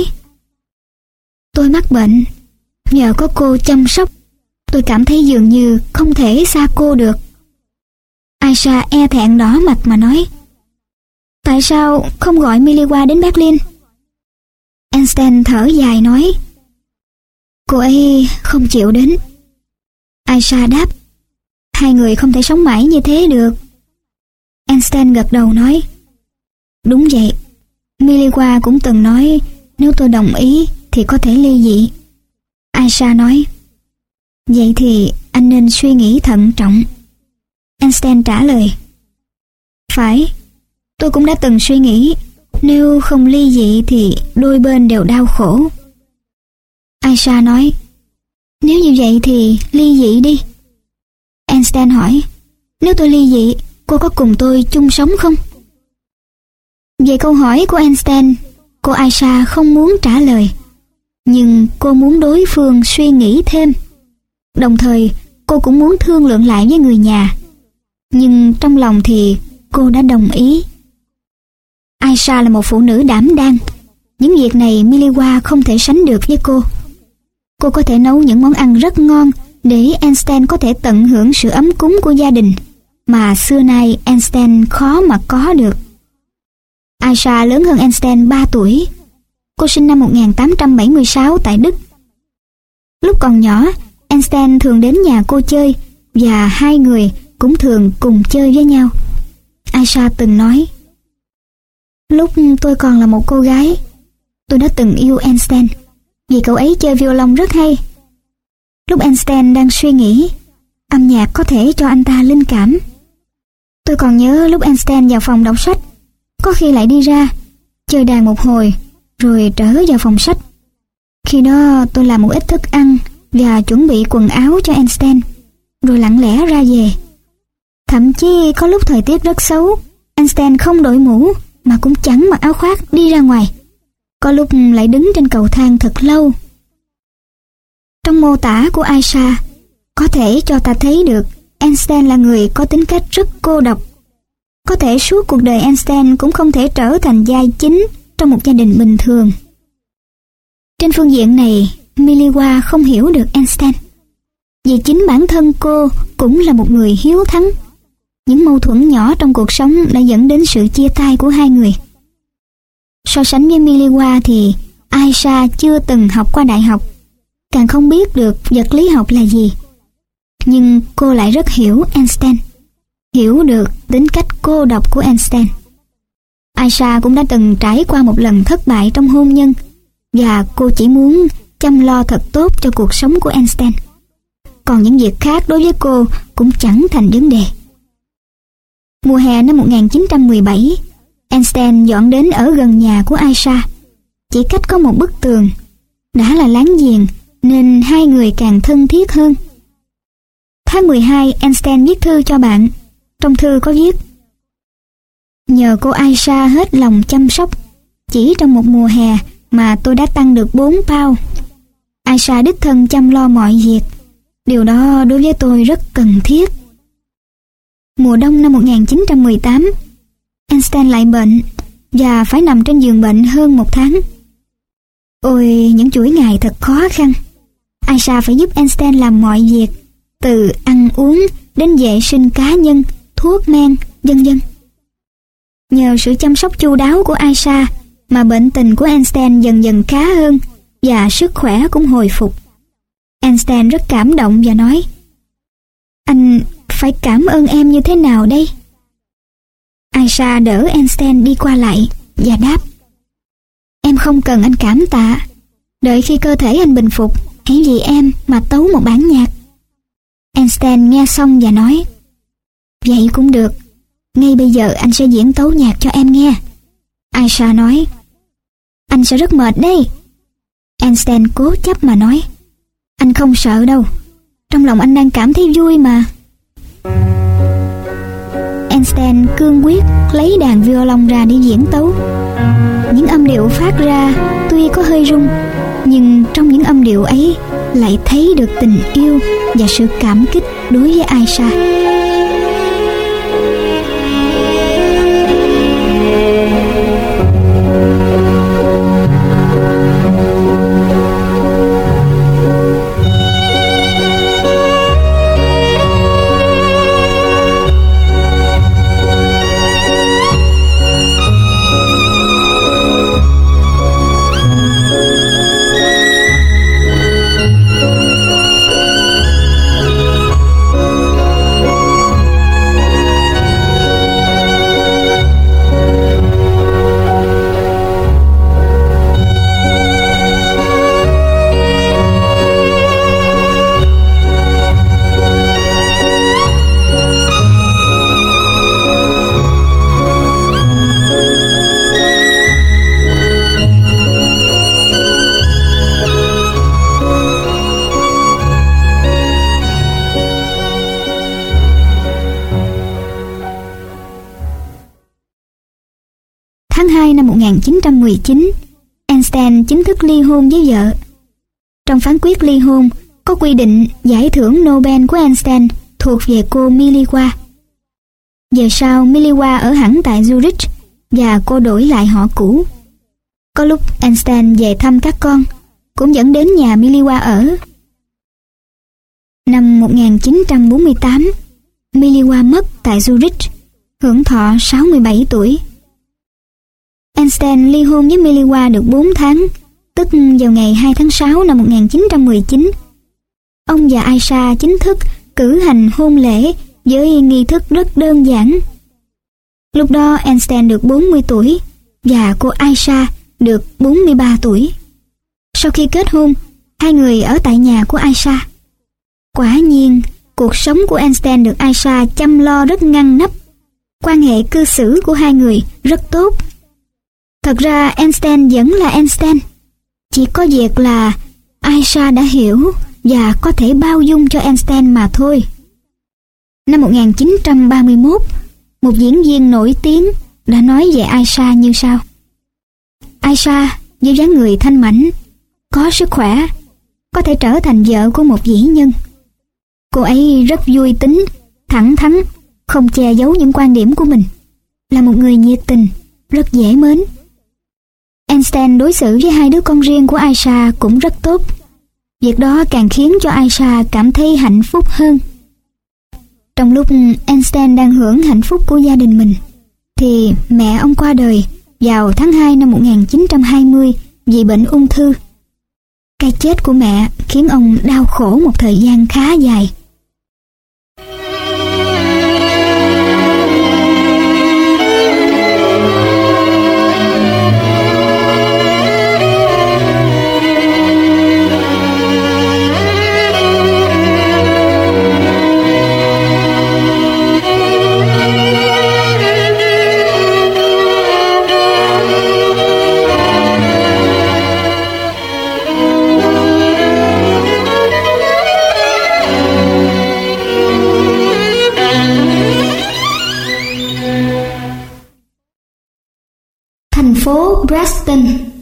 "Tôi mắc bệnh, nhờ có cô chăm sóc, tôi cảm thấy dường như không thể xa cô được." Aisha e thẹn đỏ mặt mà nói: "Tại sao không gọi Millie qua đến Berlin?" Einstein thở dài nói: "Cô ấy không chịu đến." Aisha đáp: "Hai người không thể sống mãi như thế được." Einstein gật đầu nói: "Đúng vậy, Millie qua cũng từng nói nếu tôi đồng ý thì có thể ly dị." Aisha nói: "Vậy thì anh nên suy nghĩ thận trọng." Einstein trả lời: "Phải, tôi cũng đã từng suy nghĩ, nếu không ly dị thì đôi bên đều đau khổ." Aisha nói: "Nếu như vậy thì ly dị đi." Einstein hỏi: "Nếu tôi ly dị, cô có cùng tôi chung sống không?" Về câu hỏi của Einstein, cô Aisha không muốn trả lời, nhưng cô muốn đối phương suy nghĩ thêm. Đồng thời, cô cũng muốn thương lượng lại với người nhà. Nhưng trong lòng thì cô đã đồng ý. Aisha là một phụ nữ đảm đang. Những việc này Millie qua không thể sánh được với cô. Cô có thể nấu những món ăn rất ngon để Einstein có thể tận hưởng sự ấm cúng của gia đình mà xưa nay Einstein khó mà có được. Aisha lớn hơn Einstein ba tuổi. Cô sinh năm một nghìn tám trăm bảy mươi sáu tại Đức. Lúc còn nhỏ, Einstein thường đến nhà cô chơi và hai người cũng thường cùng chơi với nhau. Aisha từng nói: "Lúc tôi còn là một cô gái, tôi đã từng yêu Einstein vì cậu ấy chơi violon rất hay. Lúc Einstein đang suy nghĩ, âm nhạc có thể cho anh ta linh cảm. Tôi còn nhớ lúc Einstein vào phòng đọc sách, có khi lại đi ra, chơi đàn một hồi, rồi trở vào phòng sách. Khi đó tôi làm một ít thức ăn và chuẩn bị quần áo cho Einstein, rồi lặng lẽ ra về. Thậm chí có lúc thời tiết rất xấu, Einstein không đội mũ mà cũng chẳng mặc áo khoác đi ra ngoài. Có lúc lại đứng trên cầu thang thật lâu." Trong mô tả của Aisha, có thể cho ta thấy được Einstein là người có tính cách rất cô độc. Có thể suốt cuộc đời Einstein cũng không thể trở thành vai chính trong một gia đình bình thường. Trên phương diện này, Millie qua không hiểu được Einstein. Vì chính bản thân cô cũng là một người hiếu thắng. Những mâu thuẫn nhỏ trong cuộc sống đã dẫn đến sự chia tay của hai người. So sánh với Millie qua thì Aisha chưa từng học qua đại học, càng không biết được vật lý học là gì. Nhưng cô lại rất hiểu Einstein, hiểu được tính cách cô độc của Einstein. Aisha cũng đã từng trải qua một lần thất bại trong hôn nhân, và cô chỉ muốn chăm lo thật tốt cho cuộc sống của Einstein. Còn những việc khác đối với cô cũng chẳng thành vấn đề. Mùa hè năm một nghìn chín trăm mười bảy, Einstein dọn đến ở gần nhà của Aisha. Chỉ cách có một bức tường. Đã là láng giềng nên hai người càng thân thiết hơn. Tháng mười hai, Einstein viết thư cho bạn. Trong thư có viết: "Nhờ cô Aisha hết lòng chăm sóc, chỉ trong một mùa hè mà tôi đã tăng được bốn pound. Aisha đích thân chăm lo mọi việc. Điều đó đối với tôi rất cần thiết." Mùa đông năm một nghìn chín trăm mười tám, Einstein lại bệnh và phải nằm trên giường bệnh hơn một tháng. Ôi, những chuỗi ngày thật khó khăn. Aisha phải giúp Einstein làm mọi việc, từ ăn uống đến vệ sinh cá nhân, thuốc men, vân vân. Nhờ sự chăm sóc chu đáo của Aisha mà bệnh tình của Einstein dần dần khá hơn và sức khỏe cũng hồi phục. Einstein rất cảm động và nói: "Anh phải cảm ơn em như thế nào đây?" Aisha đỡ Einstein đi qua lại và đáp: "Em không cần anh cảm tạ. Đợi khi cơ thể anh bình phục, hãy vì em mà tấu một bản nhạc." Einstein nghe xong và nói: "Vậy cũng được. Ngay bây giờ anh sẽ diễn tấu nhạc cho em nghe." Aisha nói: "Anh sẽ rất mệt đấy." Einstein cố chấp mà nói: "Anh không sợ đâu. Trong lòng anh đang cảm thấy vui mà." Einstein cương quyết lấy đàn violon ra để diễn tấu. Những âm điệu phát ra tuy có hơi rung, nhưng trong những âm điệu ấy lại thấy được tình yêu và sự cảm kích đối với Aisha. năm một nghìn chín trăm mười chín, Einstein chính thức ly hôn với vợ. Trong phán quyết ly hôn có quy định giải thưởng Nobel của Einstein thuộc về cô Miliwa. Về sau Miliwa ở hẳn tại Zurich và cô đổi lại họ cũ. Có lúc Einstein về thăm các con cũng dẫn đến nhà Miliwa ở. Năm một nghìn chín trăm bốn mươi tám, Miliwa mất tại Zurich, hưởng thọ sáu mươi bảy tuổi. Einstein ly hôn với Miliwa được bốn tháng, tức vào ngày hai tháng sáu năm một nghìn chín trăm mười chín. Ông và Aisha chính thức cử hành hôn lễ với nghi thức rất đơn giản. Lúc đó Einstein được bốn mươi tuổi và cô Aisha được bốn mươi ba tuổi. Sau khi kết hôn, hai người ở tại nhà của Aisha. Quả nhiên, cuộc sống của Einstein được Aisha chăm lo rất ngăn nắp. Quan hệ cư xử của hai người rất tốt. Thật ra Einstein vẫn là Einstein. Chỉ có việc là Aisha đã hiểu và có thể bao dung cho Einstein mà thôi. Năm một nghìn chín trăm ba mươi mốt, một diễn viên nổi tiếng đã nói về Aisha như sau. Aisha với dáng người thanh mảnh, có sức khỏe, có thể trở thành vợ của một vĩ nhân. Cô ấy rất vui tính, thẳng thắn, không che giấu những quan điểm của mình, là một người nhiệt tình, rất dễ mến. Einstein đối xử với hai đứa con riêng của Aisha cũng rất tốt. Việc đó càng khiến cho Aisha cảm thấy hạnh phúc hơn. Trong lúc Einstein đang hưởng hạnh phúc của gia đình mình, thì mẹ ông qua đời vào tháng hai năm một nghìn chín trăm hai mươi vì bệnh ung thư. Cái chết của mẹ khiến ông đau khổ một thời gian khá dài. Thành phố Preston.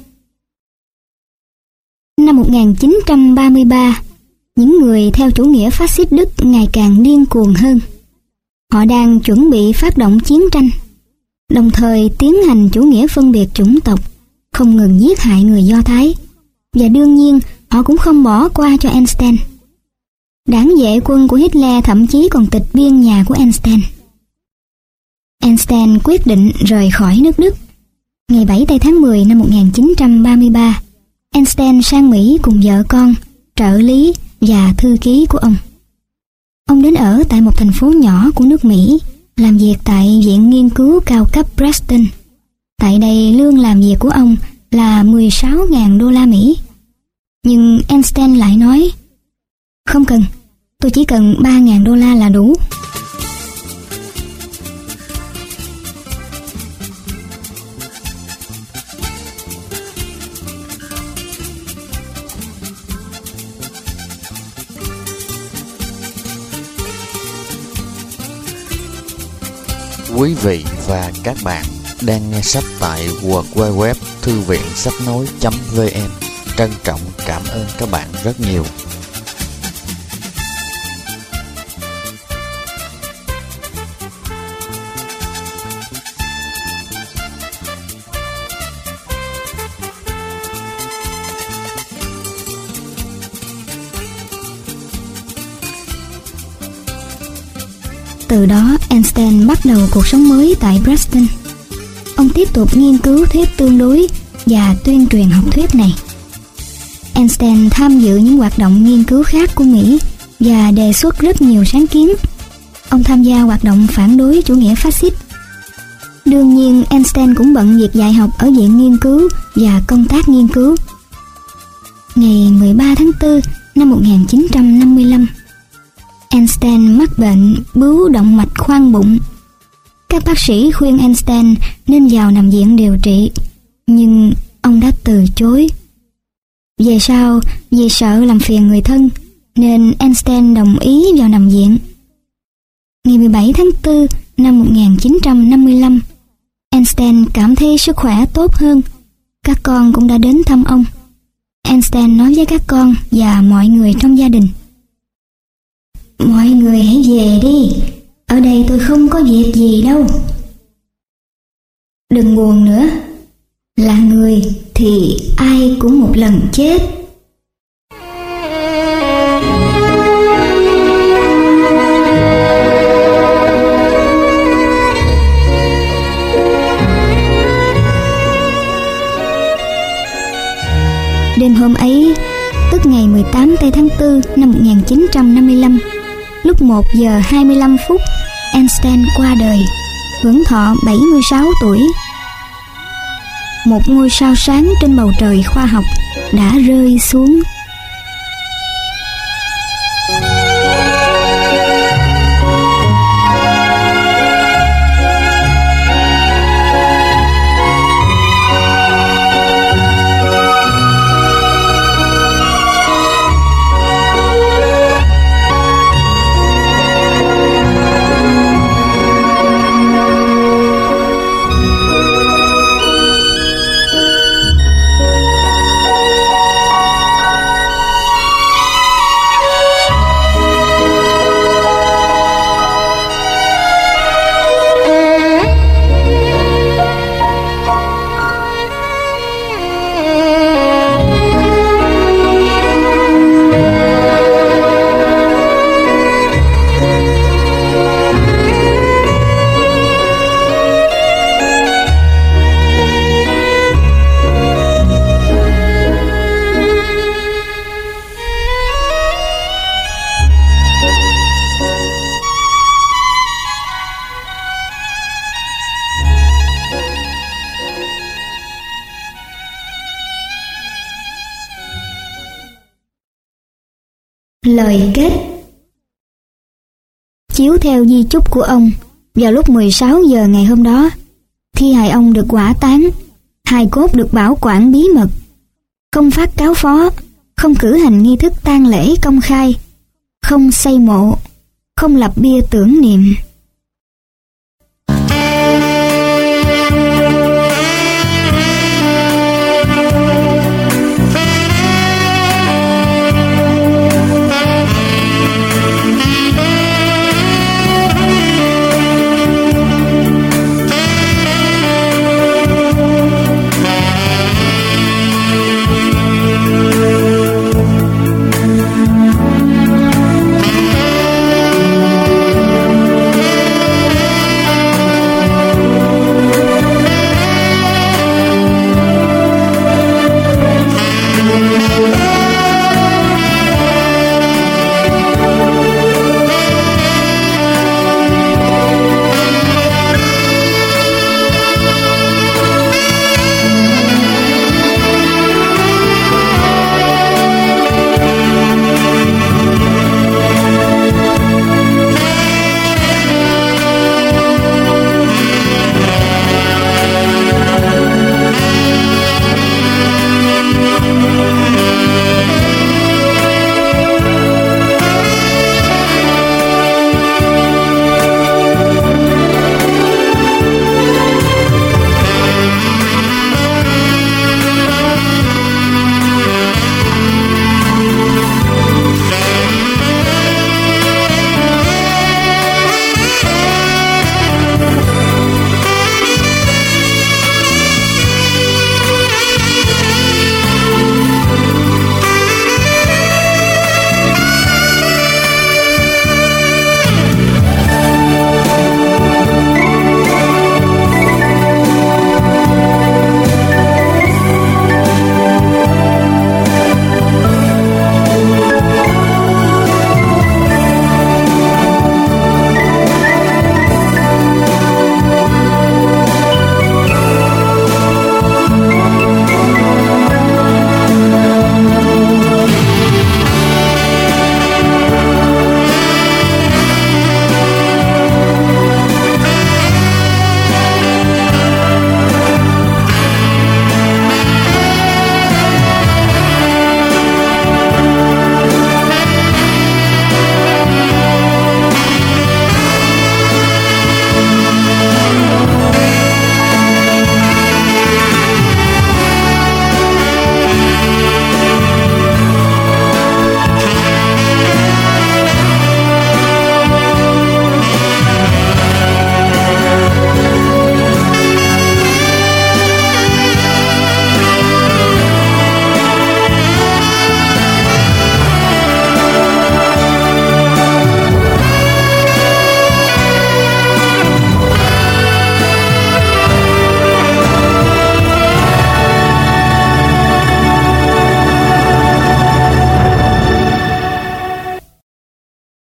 Năm một nghìn chín trăm ba mươi ba, những người theo chủ nghĩa phát xít Đức ngày càng điên cuồng hơn. Họ đang chuẩn bị phát động chiến tranh, đồng thời tiến hành chủ nghĩa phân biệt chủng tộc, không ngừng giết hại người Do Thái. Và đương nhiên, họ cũng không bỏ qua cho Einstein. Đảng vệ quân của Hitler thậm chí còn tịch biên nhà của Einstein. Einstein quyết định rời khỏi nước Đức. Ngày bảy tây tháng mười năm một nghìn chín trăm ba mươi ba, Einstein sang Mỹ cùng vợ con, trợ lý và thư ký của ông. Ông đến ở tại một thành phố nhỏ của nước Mỹ, làm việc tại Viện Nghiên cứu cao cấp Preston. Tại đây lương làm việc của ông là mười sáu nghìn đô la Mỹ. Nhưng Einstein lại nói, không cần, tôi chỉ cần ba nghìn đô la là đủ. Quý vị và các bạn đang nghe sách tại w w w chấm thư viện sách nói chấm v n. Trân trọng cảm ơn các bạn rất nhiều. Từ đó Einstein bắt đầu cuộc sống mới tại Preston. Ông tiếp tục nghiên cứu thuyết tương đối và tuyên truyền học thuyết này. Einstein tham dự những hoạt động nghiên cứu khác của Mỹ và đề xuất rất nhiều sáng kiến. Ông tham gia hoạt động phản đối chủ nghĩa phát xít. Đương nhiên Einstein cũng bận việc dạy học ở viện nghiên cứu và công tác nghiên cứu. Ngày mười ba tháng tư năm một nghìn chín trăm năm mươi lăm, Einstein mắc bệnh bướu động mạch khoang bụng. Các bác sĩ khuyên Einstein nên vào nằm viện điều trị, nhưng ông đã từ chối. Về sau, vì sợ làm phiền người thân, nên Einstein đồng ý vào nằm viện. Ngày mười bảy tháng tư năm một nghìn chín trăm năm mươi lăm, Einstein cảm thấy sức khỏe tốt hơn. Các con cũng đã đến thăm ông. Einstein nói với các con và mọi người trong gia đình: mọi người hãy về đi, ở đây tôi không có việc gì đâu. Đừng buồn nữa, là người thì ai cũng một lần chết. Đêm hôm ấy, tức ngày mười tám tây tháng tư năm một nghìn chín trăm năm mươi lăm, lúc một giờ hai mươi lăm phút, Einstein qua đời, hưởng thọ bảy mươi sáu tuổi. Một ngôi sao sáng trên bầu trời khoa học đã rơi xuống. Lời kết. Chiếu theo di chúc của ông, vào lúc mười sáu giờ ngày hôm đó, thi hài ông được hỏa táng, hài cốt được bảo quản bí mật, không phát cáo phó, không cử hành nghi thức tang lễ công khai, không xây mộ, không lập bia tưởng niệm.